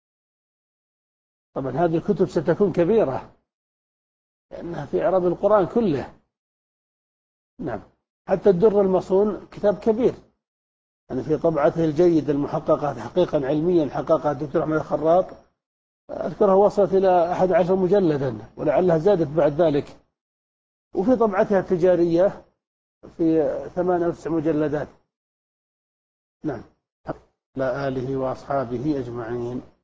طبعا هذه الكتب ستكون كبيرة لأنها في إعراب القرآن كله. نعم. حتى الدر المصون كتاب كبير، يعني في طبعته الجيدة المحققة تحقيقا علميا حققها الدكتور أحمد الخراط، أذكرها وصلت إلى أحد عشر مجلدا ولعلها زادت بعد ذلك. وفي طبعتها التجارية في ثمان أو تسع مجلدات. نعم. على آله وأصحابه أجمعين.